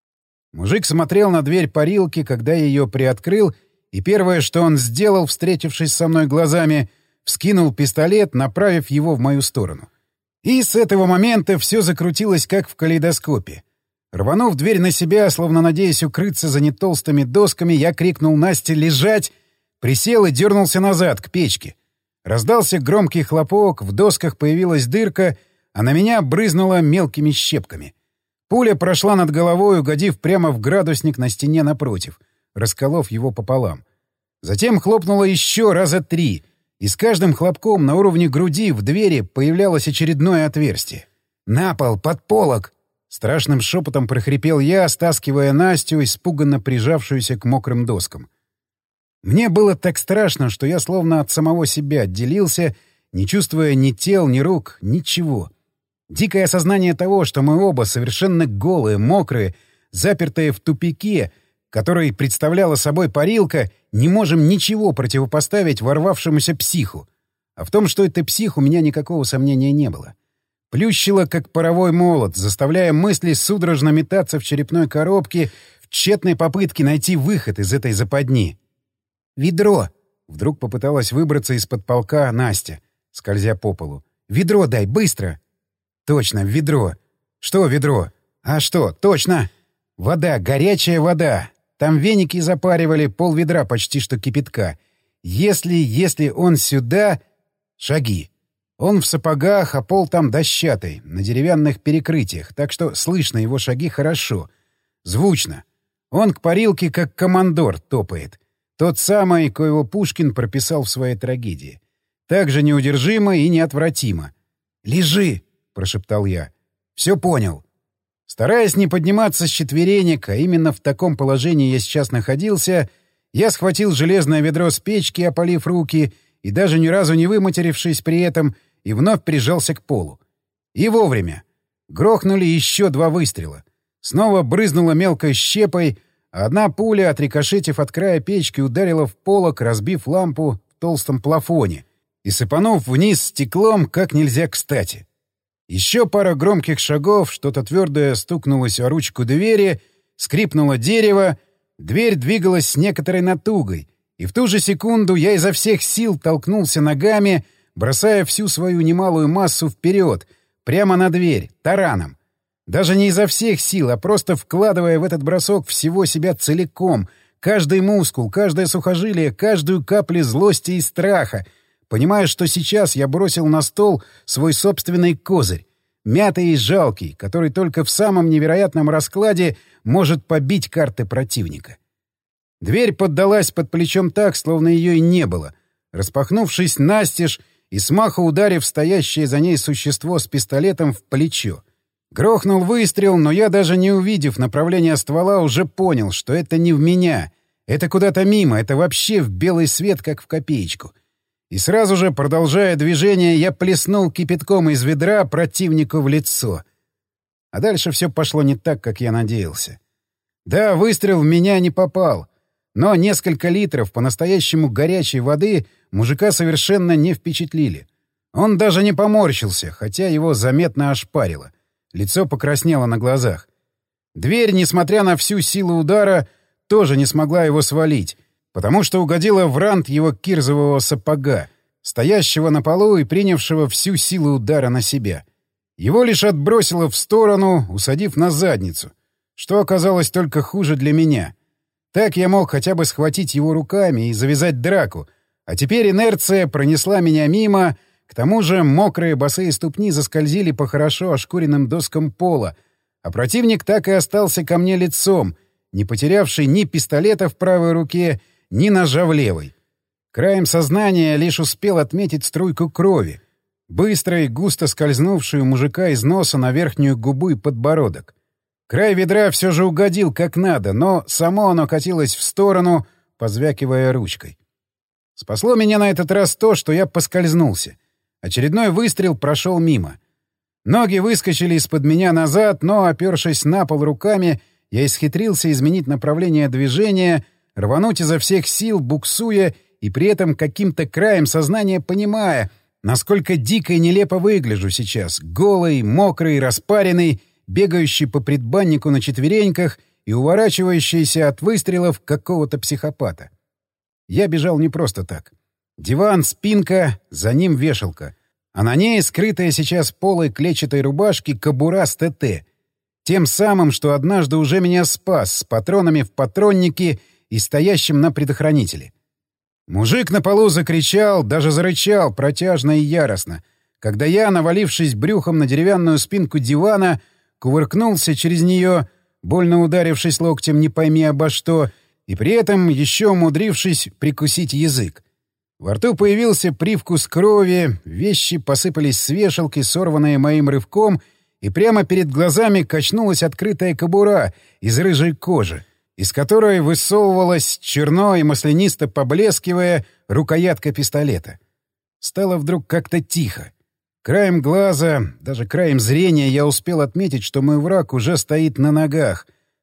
Мужик смотрел на дверь парилки, когда я ее приоткрыл, и первое, что он сделал, встретившись со мной глазами, вскинул пистолет, направив его в мою сторону. И с этого момента все закрутилось, как в калейдоскопе. Рванув дверь на себя, словно надеясь укрыться за нетолстыми досками, я крикнул Насте «лежать!», присел и дернулся назад, к печке. Раздался громкий хлопок, в досках появилась дырка, а на меня брызнуло мелкими щепками. Пуля прошла над головой, угодив прямо в градусник на стене напротив, расколов его пополам. Затем хлопнуло еще раза три, и с каждым хлопком на уровне груди в двери появлялось очередное отверстие. «На пол, под полок!» Страшным шепотом прохрипел я, стаскивая Настю, испуганно прижавшуюся к мокрым доскам. Мне было так страшно, что я словно от самого себя отделился, не чувствуя ни тел, ни рук, ничего. Дикое осознание того, что мы оба совершенно голые, мокрые, запертые в тупике, который представляла собой парилка, не можем ничего противопоставить ворвавшемуся психу. А в том, что это псих, у меня никакого сомнения не было. Плющило, как паровой молот, заставляя мысли судорожно метаться в черепной коробке в тщетной попытке найти выход из этой западни. «Ведро!» — вдруг попыталась выбраться из-под полка Настя, скользя по полу. «Ведро дай, быстро!» «Точно, ведро!» «Что ведро?» «А что, точно!» «Вода, горячая вода!» Там веники запаривали, полведра почти что кипятка. Если, если он сюда... Шаги. Он в сапогах, а пол там дощатый, на деревянных перекрытиях, так что слышно его шаги хорошо. Звучно. Он к парилке как командор топает. Тот самый, коего Пушкин прописал в своей трагедии. Так же неудержимо и неотвратимо. «Лежи!» — прошептал я. «Все понял». Стараясь не подниматься с четверенек, а именно в таком положении я сейчас находился, я схватил железное ведро с печки, опалив руки, и даже ни разу не выматерившись при этом, и вновь прижался к полу. И вовремя. Грохнули еще два выстрела. Снова брызнула мелкой щепой, а одна пуля, отрикошетив от края печки, ударила в полок, разбив лампу в толстом плафоне и сыпанув вниз стеклом как нельзя кстати. Еще пара громких шагов, что-то твердое стукнулось о ручку двери, скрипнуло дерево, дверь двигалась с некоторой натугой, и в ту же секунду я изо всех сил толкнулся ногами, бросая всю свою немалую массу вперед, прямо на дверь, тараном. Даже не изо всех сил, а просто вкладывая в этот бросок всего себя целиком, каждый мускул, каждое сухожилие, каждую каплю злости и страха, понимая, что сейчас я бросил на стол свой собственный козырь, мятый и жалкий, который только в самом невероятном раскладе может побить карты противника. Дверь поддалась под плечом так, словно ее и не было, распахнувшись настежь и смаху ударив стоящее за ней существо с пистолетом в плечо. Грохнул выстрел, но я, даже не увидев направление ствола, уже понял, что это не в меня, это куда-то мимо, это вообще в белый свет, как в копеечку. И сразу же, продолжая движение, я плеснул кипятком из ведра противнику в лицо. А дальше все пошло не так, как я надеялся. Да, выстрел в меня не попал, но несколько литров по-настоящему горячей воды мужика совершенно не впечатлили. Он даже не поморщился, хотя его заметно ошпарило. Лицо покраснело на глазах. Дверь, несмотря на всю силу удара, тоже не смогла его свалить, потому что угодила в рант его кирзового сапога, стоящего на полу и принявшего всю силу удара на себя. Его лишь отбросило в сторону, усадив на задницу, что оказалось только хуже для меня. Так я мог хотя бы схватить его руками и завязать драку, а теперь инерция пронесла меня мимо, к тому же мокрые босые ступни заскользили по хорошо ошкуренным доскам пола, а противник так и остался ко мне лицом, не потерявший ни пистолета в правой руке, ни ножа в левой. Краем сознания лишь успел отметить струйку крови, быстро и густо скользнувшую мужика из носа на верхнюю губу и подбородок. Край ведра все же угодил как надо, но само оно катилось в сторону, позвякивая ручкой. Спасло меня на этот раз то, что я поскользнулся. Очередной выстрел прошел мимо. Ноги выскочили из-под меня назад, но, опершись на пол руками, я исхитрился изменить направление движения, рвануть изо всех сил, буксуя и при этом каким-то краем сознания понимая, насколько дико и нелепо выгляжу сейчас, голый, мокрый, распаренный, бегающий по предбаннику на четвереньках и уворачивающийся от выстрелов какого-то психопата. Я бежал не просто так. Диван, спинка, за ним вешалка, а на ней скрытая сейчас полой клетчатой рубашки кобура с ТТ. Тем самым, что однажды уже меня спас, с патронами в патроннике и стоящим на предохранителе. Мужик на полу закричал, даже зарычал протяжно и яростно, когда я, навалившись брюхом на деревянную спинку дивана, кувыркнулся через нее, больно ударившись локтем не пойми обо что, и при этом еще умудрившись прикусить язык. Во рту появился привкус крови, вещи посыпались с вешалки, сорванные моим рывком, и прямо перед глазами качнулась открытая кобура из рыжей кожи, из которой высовывалась, черно и маслянисто поблескивая, рукоятка пистолета. Стало вдруг как-то тихо. Краем глаза, даже краем зрения я успел отметить, что мой враг уже стоит на ногах,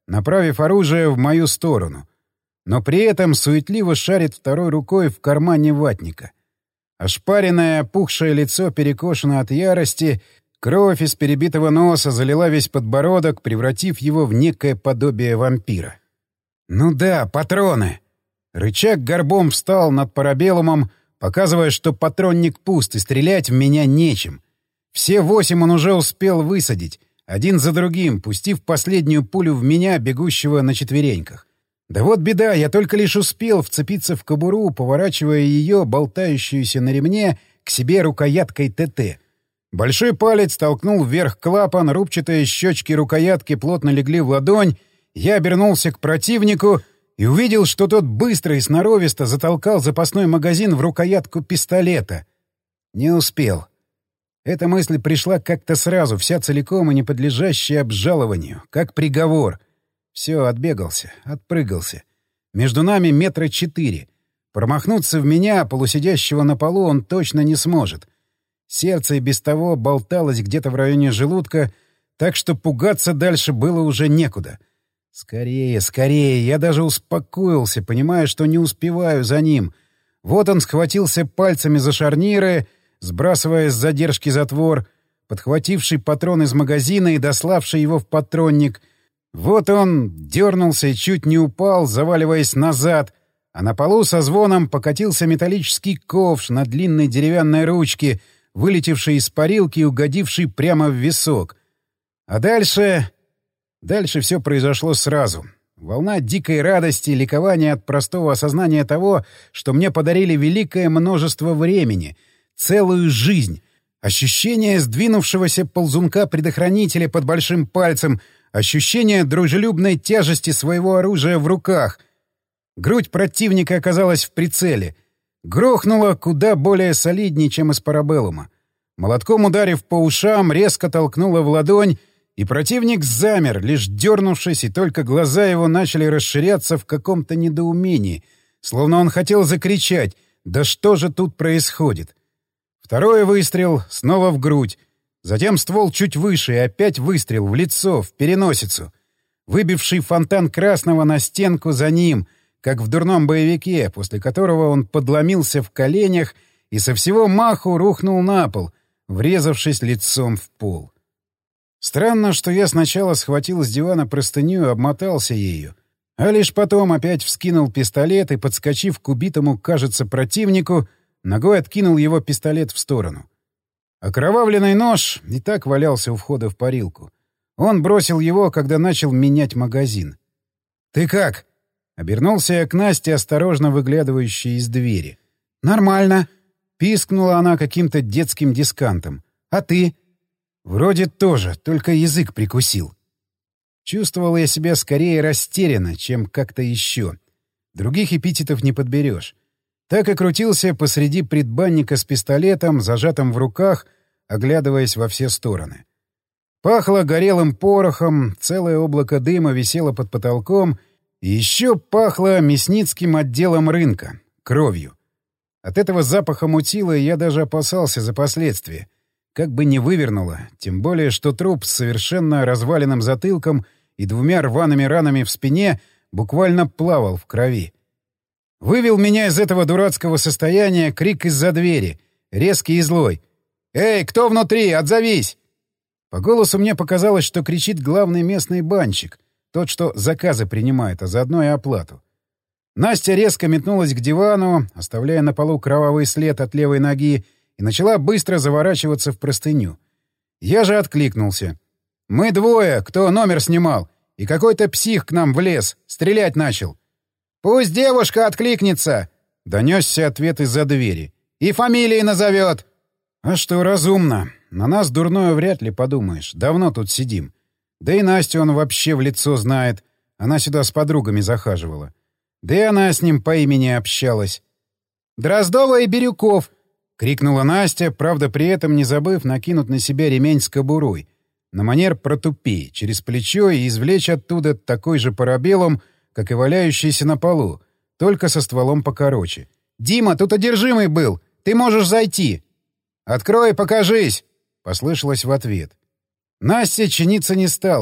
направив оружие в мою сторону. Но при этом суетливо шарит второй рукой в кармане ватника. Ошпаренное, опухшее лицо перекошено от ярости, кровь из перебитого носа залила весь подбородок, превратив его в некое подобие вампира. «Ну да, патроны!» Рычаг горбом встал над парабеллумом, показывая, что патронник пуст и стрелять в меня нечем. Все восемь он уже успел высадить, один за другим, пустив последнюю пулю в меня, бегущего на четвереньках. Да вот беда, я только лишь успел вцепиться в кобуру, поворачивая ее, болтающуюся на ремне, к себе рукояткой ТТ. Большой палец толкнул вверх клапан, рубчатые щечки рукоятки плотно легли в ладонь, я обернулся к противнику и увидел, что тот быстро и сноровисто затолкал запасной магазин в рукоятку пистолета. Не успел. Эта мысль пришла как-то сразу, вся целиком и не подлежащая обжалованию, как приговор. Все, отбегался, отпрыгался. Между нами метра четыре. Промахнуться в меня, полусидящего на полу, он точно не сможет. Сердце и без того болталось где-то в районе желудка, так что пугаться дальше было уже некуда. Скорее, скорее, я даже успокоился, понимая, что не успеваю за ним. Вот он схватился пальцами за шарниры, сбрасывая с задержки затвор, подхвативший патрон из магазина и дославший его в патронник. Вот он дернулся и чуть не упал, заваливаясь назад, а на полу со звоном покатился металлический ковш на длинной деревянной ручке, вылетевший из парилки и угодивший прямо в висок. А дальше... Дальше все произошло сразу. Волна дикой радости и ликования от простого осознания того, что мне подарили великое множество времени, целую жизнь. Ощущение сдвинувшегося ползунка-предохранителя под большим пальцем, ощущение дружелюбной тяжести своего оружия в руках. Грудь противника оказалась в прицеле. Грохнула куда более солиднее, чем из парабеллума. Молотком ударив по ушам, резко толкнула в ладонь, и противник замер, лишь дернувшись, и только глаза его начали расширяться в каком-то недоумении, словно он хотел закричать: «Да что же тут происходит?» Второй выстрел снова в грудь, затем ствол чуть выше и опять выстрел в лицо, в переносицу, выбивший фонтан красного на стенку за ним, как в дурном боевике, после которого он подломился в коленях и со всего маху рухнул на пол, врезавшись лицом в пол. Странно, что я сначала схватил с дивана простыню и обмотался ею, а лишь потом опять вскинул пистолет и, подскочив к убитому, кажется, противнику, ногой откинул его пистолет в сторону. Окровавленный нож и так валялся у входа в парилку. Он бросил его, когда начал менять магазин. «Ты как?» — обернулся я к Насте, осторожно выглядывающей из двери. «Нормально», — пискнула она каким-то детским дискантом. «А ты?» «Вроде тоже, только язык прикусил». Чувствовал я себя скорее растерянно, чем как-то еще. Других эпитетов не подберешь. Так и крутился посреди предбанника с пистолетом, зажатым в руках, оглядываясь во все стороны. Пахло горелым порохом, целое облако дыма висело под потолком, и еще пахло мясницким отделом рынка, кровью. От этого запаха мутило, и я даже опасался за последствия. Как бы не вывернуло, тем более, что труп с совершенно разваленным затылком и двумя рваными ранами в спине буквально плавал в крови. Вывел меня из этого дурацкого состояния крик из-за двери, резкий и злой. «Эй, кто внутри? Отзовись!» По голосу мне показалось, что кричит главный местный банщик, тот, что заказы принимает, а заодно и оплату. Настя резко метнулась к дивану, оставляя на полу кровавый след от левой ноги, и начала быстро заворачиваться в простыню. Я же откликнулся. «Мы двое, кто номер снимал, и какой-то псих к нам влез, стрелять начал». «Пусть девушка откликнется!» — донесся ответ из-за двери. «И фамилии назовет!» «А что, разумно. На нас дурное вряд ли подумаешь. Давно тут сидим. Да и Настю он вообще в лицо знает. Она сюда с подругами захаживала. Да и она с ним по имени общалась». «Дроздова и Бирюков!» — крикнула Настя, правда, при этом не забыв накинуть на себя ремень с кобурой, на манер протупей, через плечо и извлечь оттуда такой же парабеллум, как и валяющийся на полу, только со стволом покороче. «Дима, тут одержимый был! Ты можешь зайти!» «Открой, покажись!» — послышалось в ответ. Настя чиниться не стала.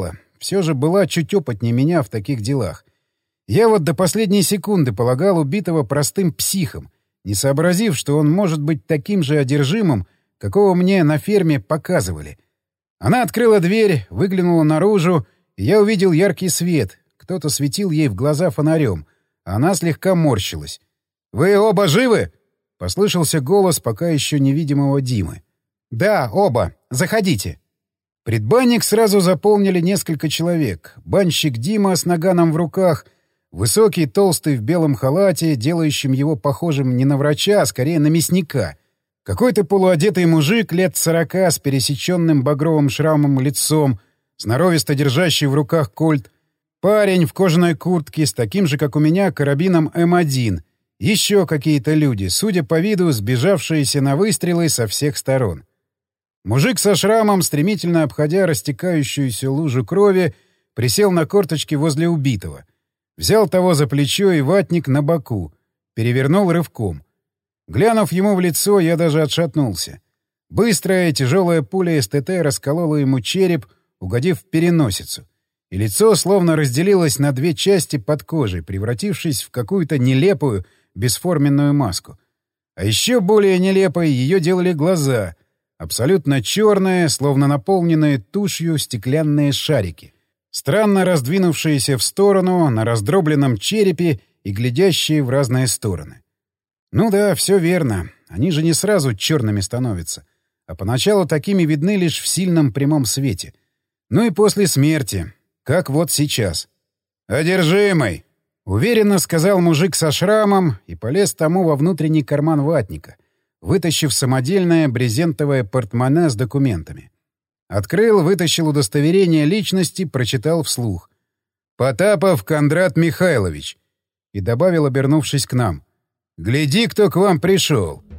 все же была чуть опытнее меня в таких делах. Я вот до последней секунды полагал убитого простым психом, не сообразив, что он может быть таким же одержимым, какого мне на ферме показывали. Она открыла дверь, выглянула наружу, и я увидел яркий свет. Кто-то светил ей в глаза фонарем, а она слегка морщилась. «Вы оба живы?» — послышался голос пока еще невидимого Димы. «Да, оба. Заходите». Предбанник сразу заполнили несколько человек. Банщик Дима с наганом в руках, высокий, толстый в белом халате, делающим его похожим не на врача, а скорее на мясника. Какой-то полуодетый мужик лет сорока с пересеченным багровым шрамом лицом, сноровисто держащий в руках кольт. Парень в кожаной куртке с таким же, как у меня, карабином эм один. Еще какие-то люди, судя по виду, сбежавшиеся на выстрелы со всех сторон. Мужик со шрамом, стремительно обходя растекающуюся лужу крови, присел на корточки возле убитого. Взял того за плечо и ватник на боку. Перевернул рывком. Глянув ему в лицо, я даже отшатнулся. Быстрая тяжелая пуля эс тэ тэ расколола ему череп, угодив в переносицу. И лицо словно разделилось на две части под кожей, превратившись в какую-то нелепую, бесформенную маску. А еще более нелепой ее делали глаза. Абсолютно черные, словно наполненные тушью стеклянные шарики. Странно раздвинувшиеся в сторону, на раздробленном черепе и глядящие в разные стороны. Ну да, все верно. Они же не сразу черными становятся. А поначалу такими видны лишь в сильном прямом свете. Ну и после смерти. Как вот сейчас. «Одержимый!» — уверенно сказал мужик со шрамом и полез тому во внутренний карман ватника, вытащив самодельное брезентовое портмоне с документами. Открыл, вытащил удостоверение личности, прочитал вслух. «Потапов Кондрат Михайлович». И добавил, обернувшись к нам. «Гляди, кто к вам пришел».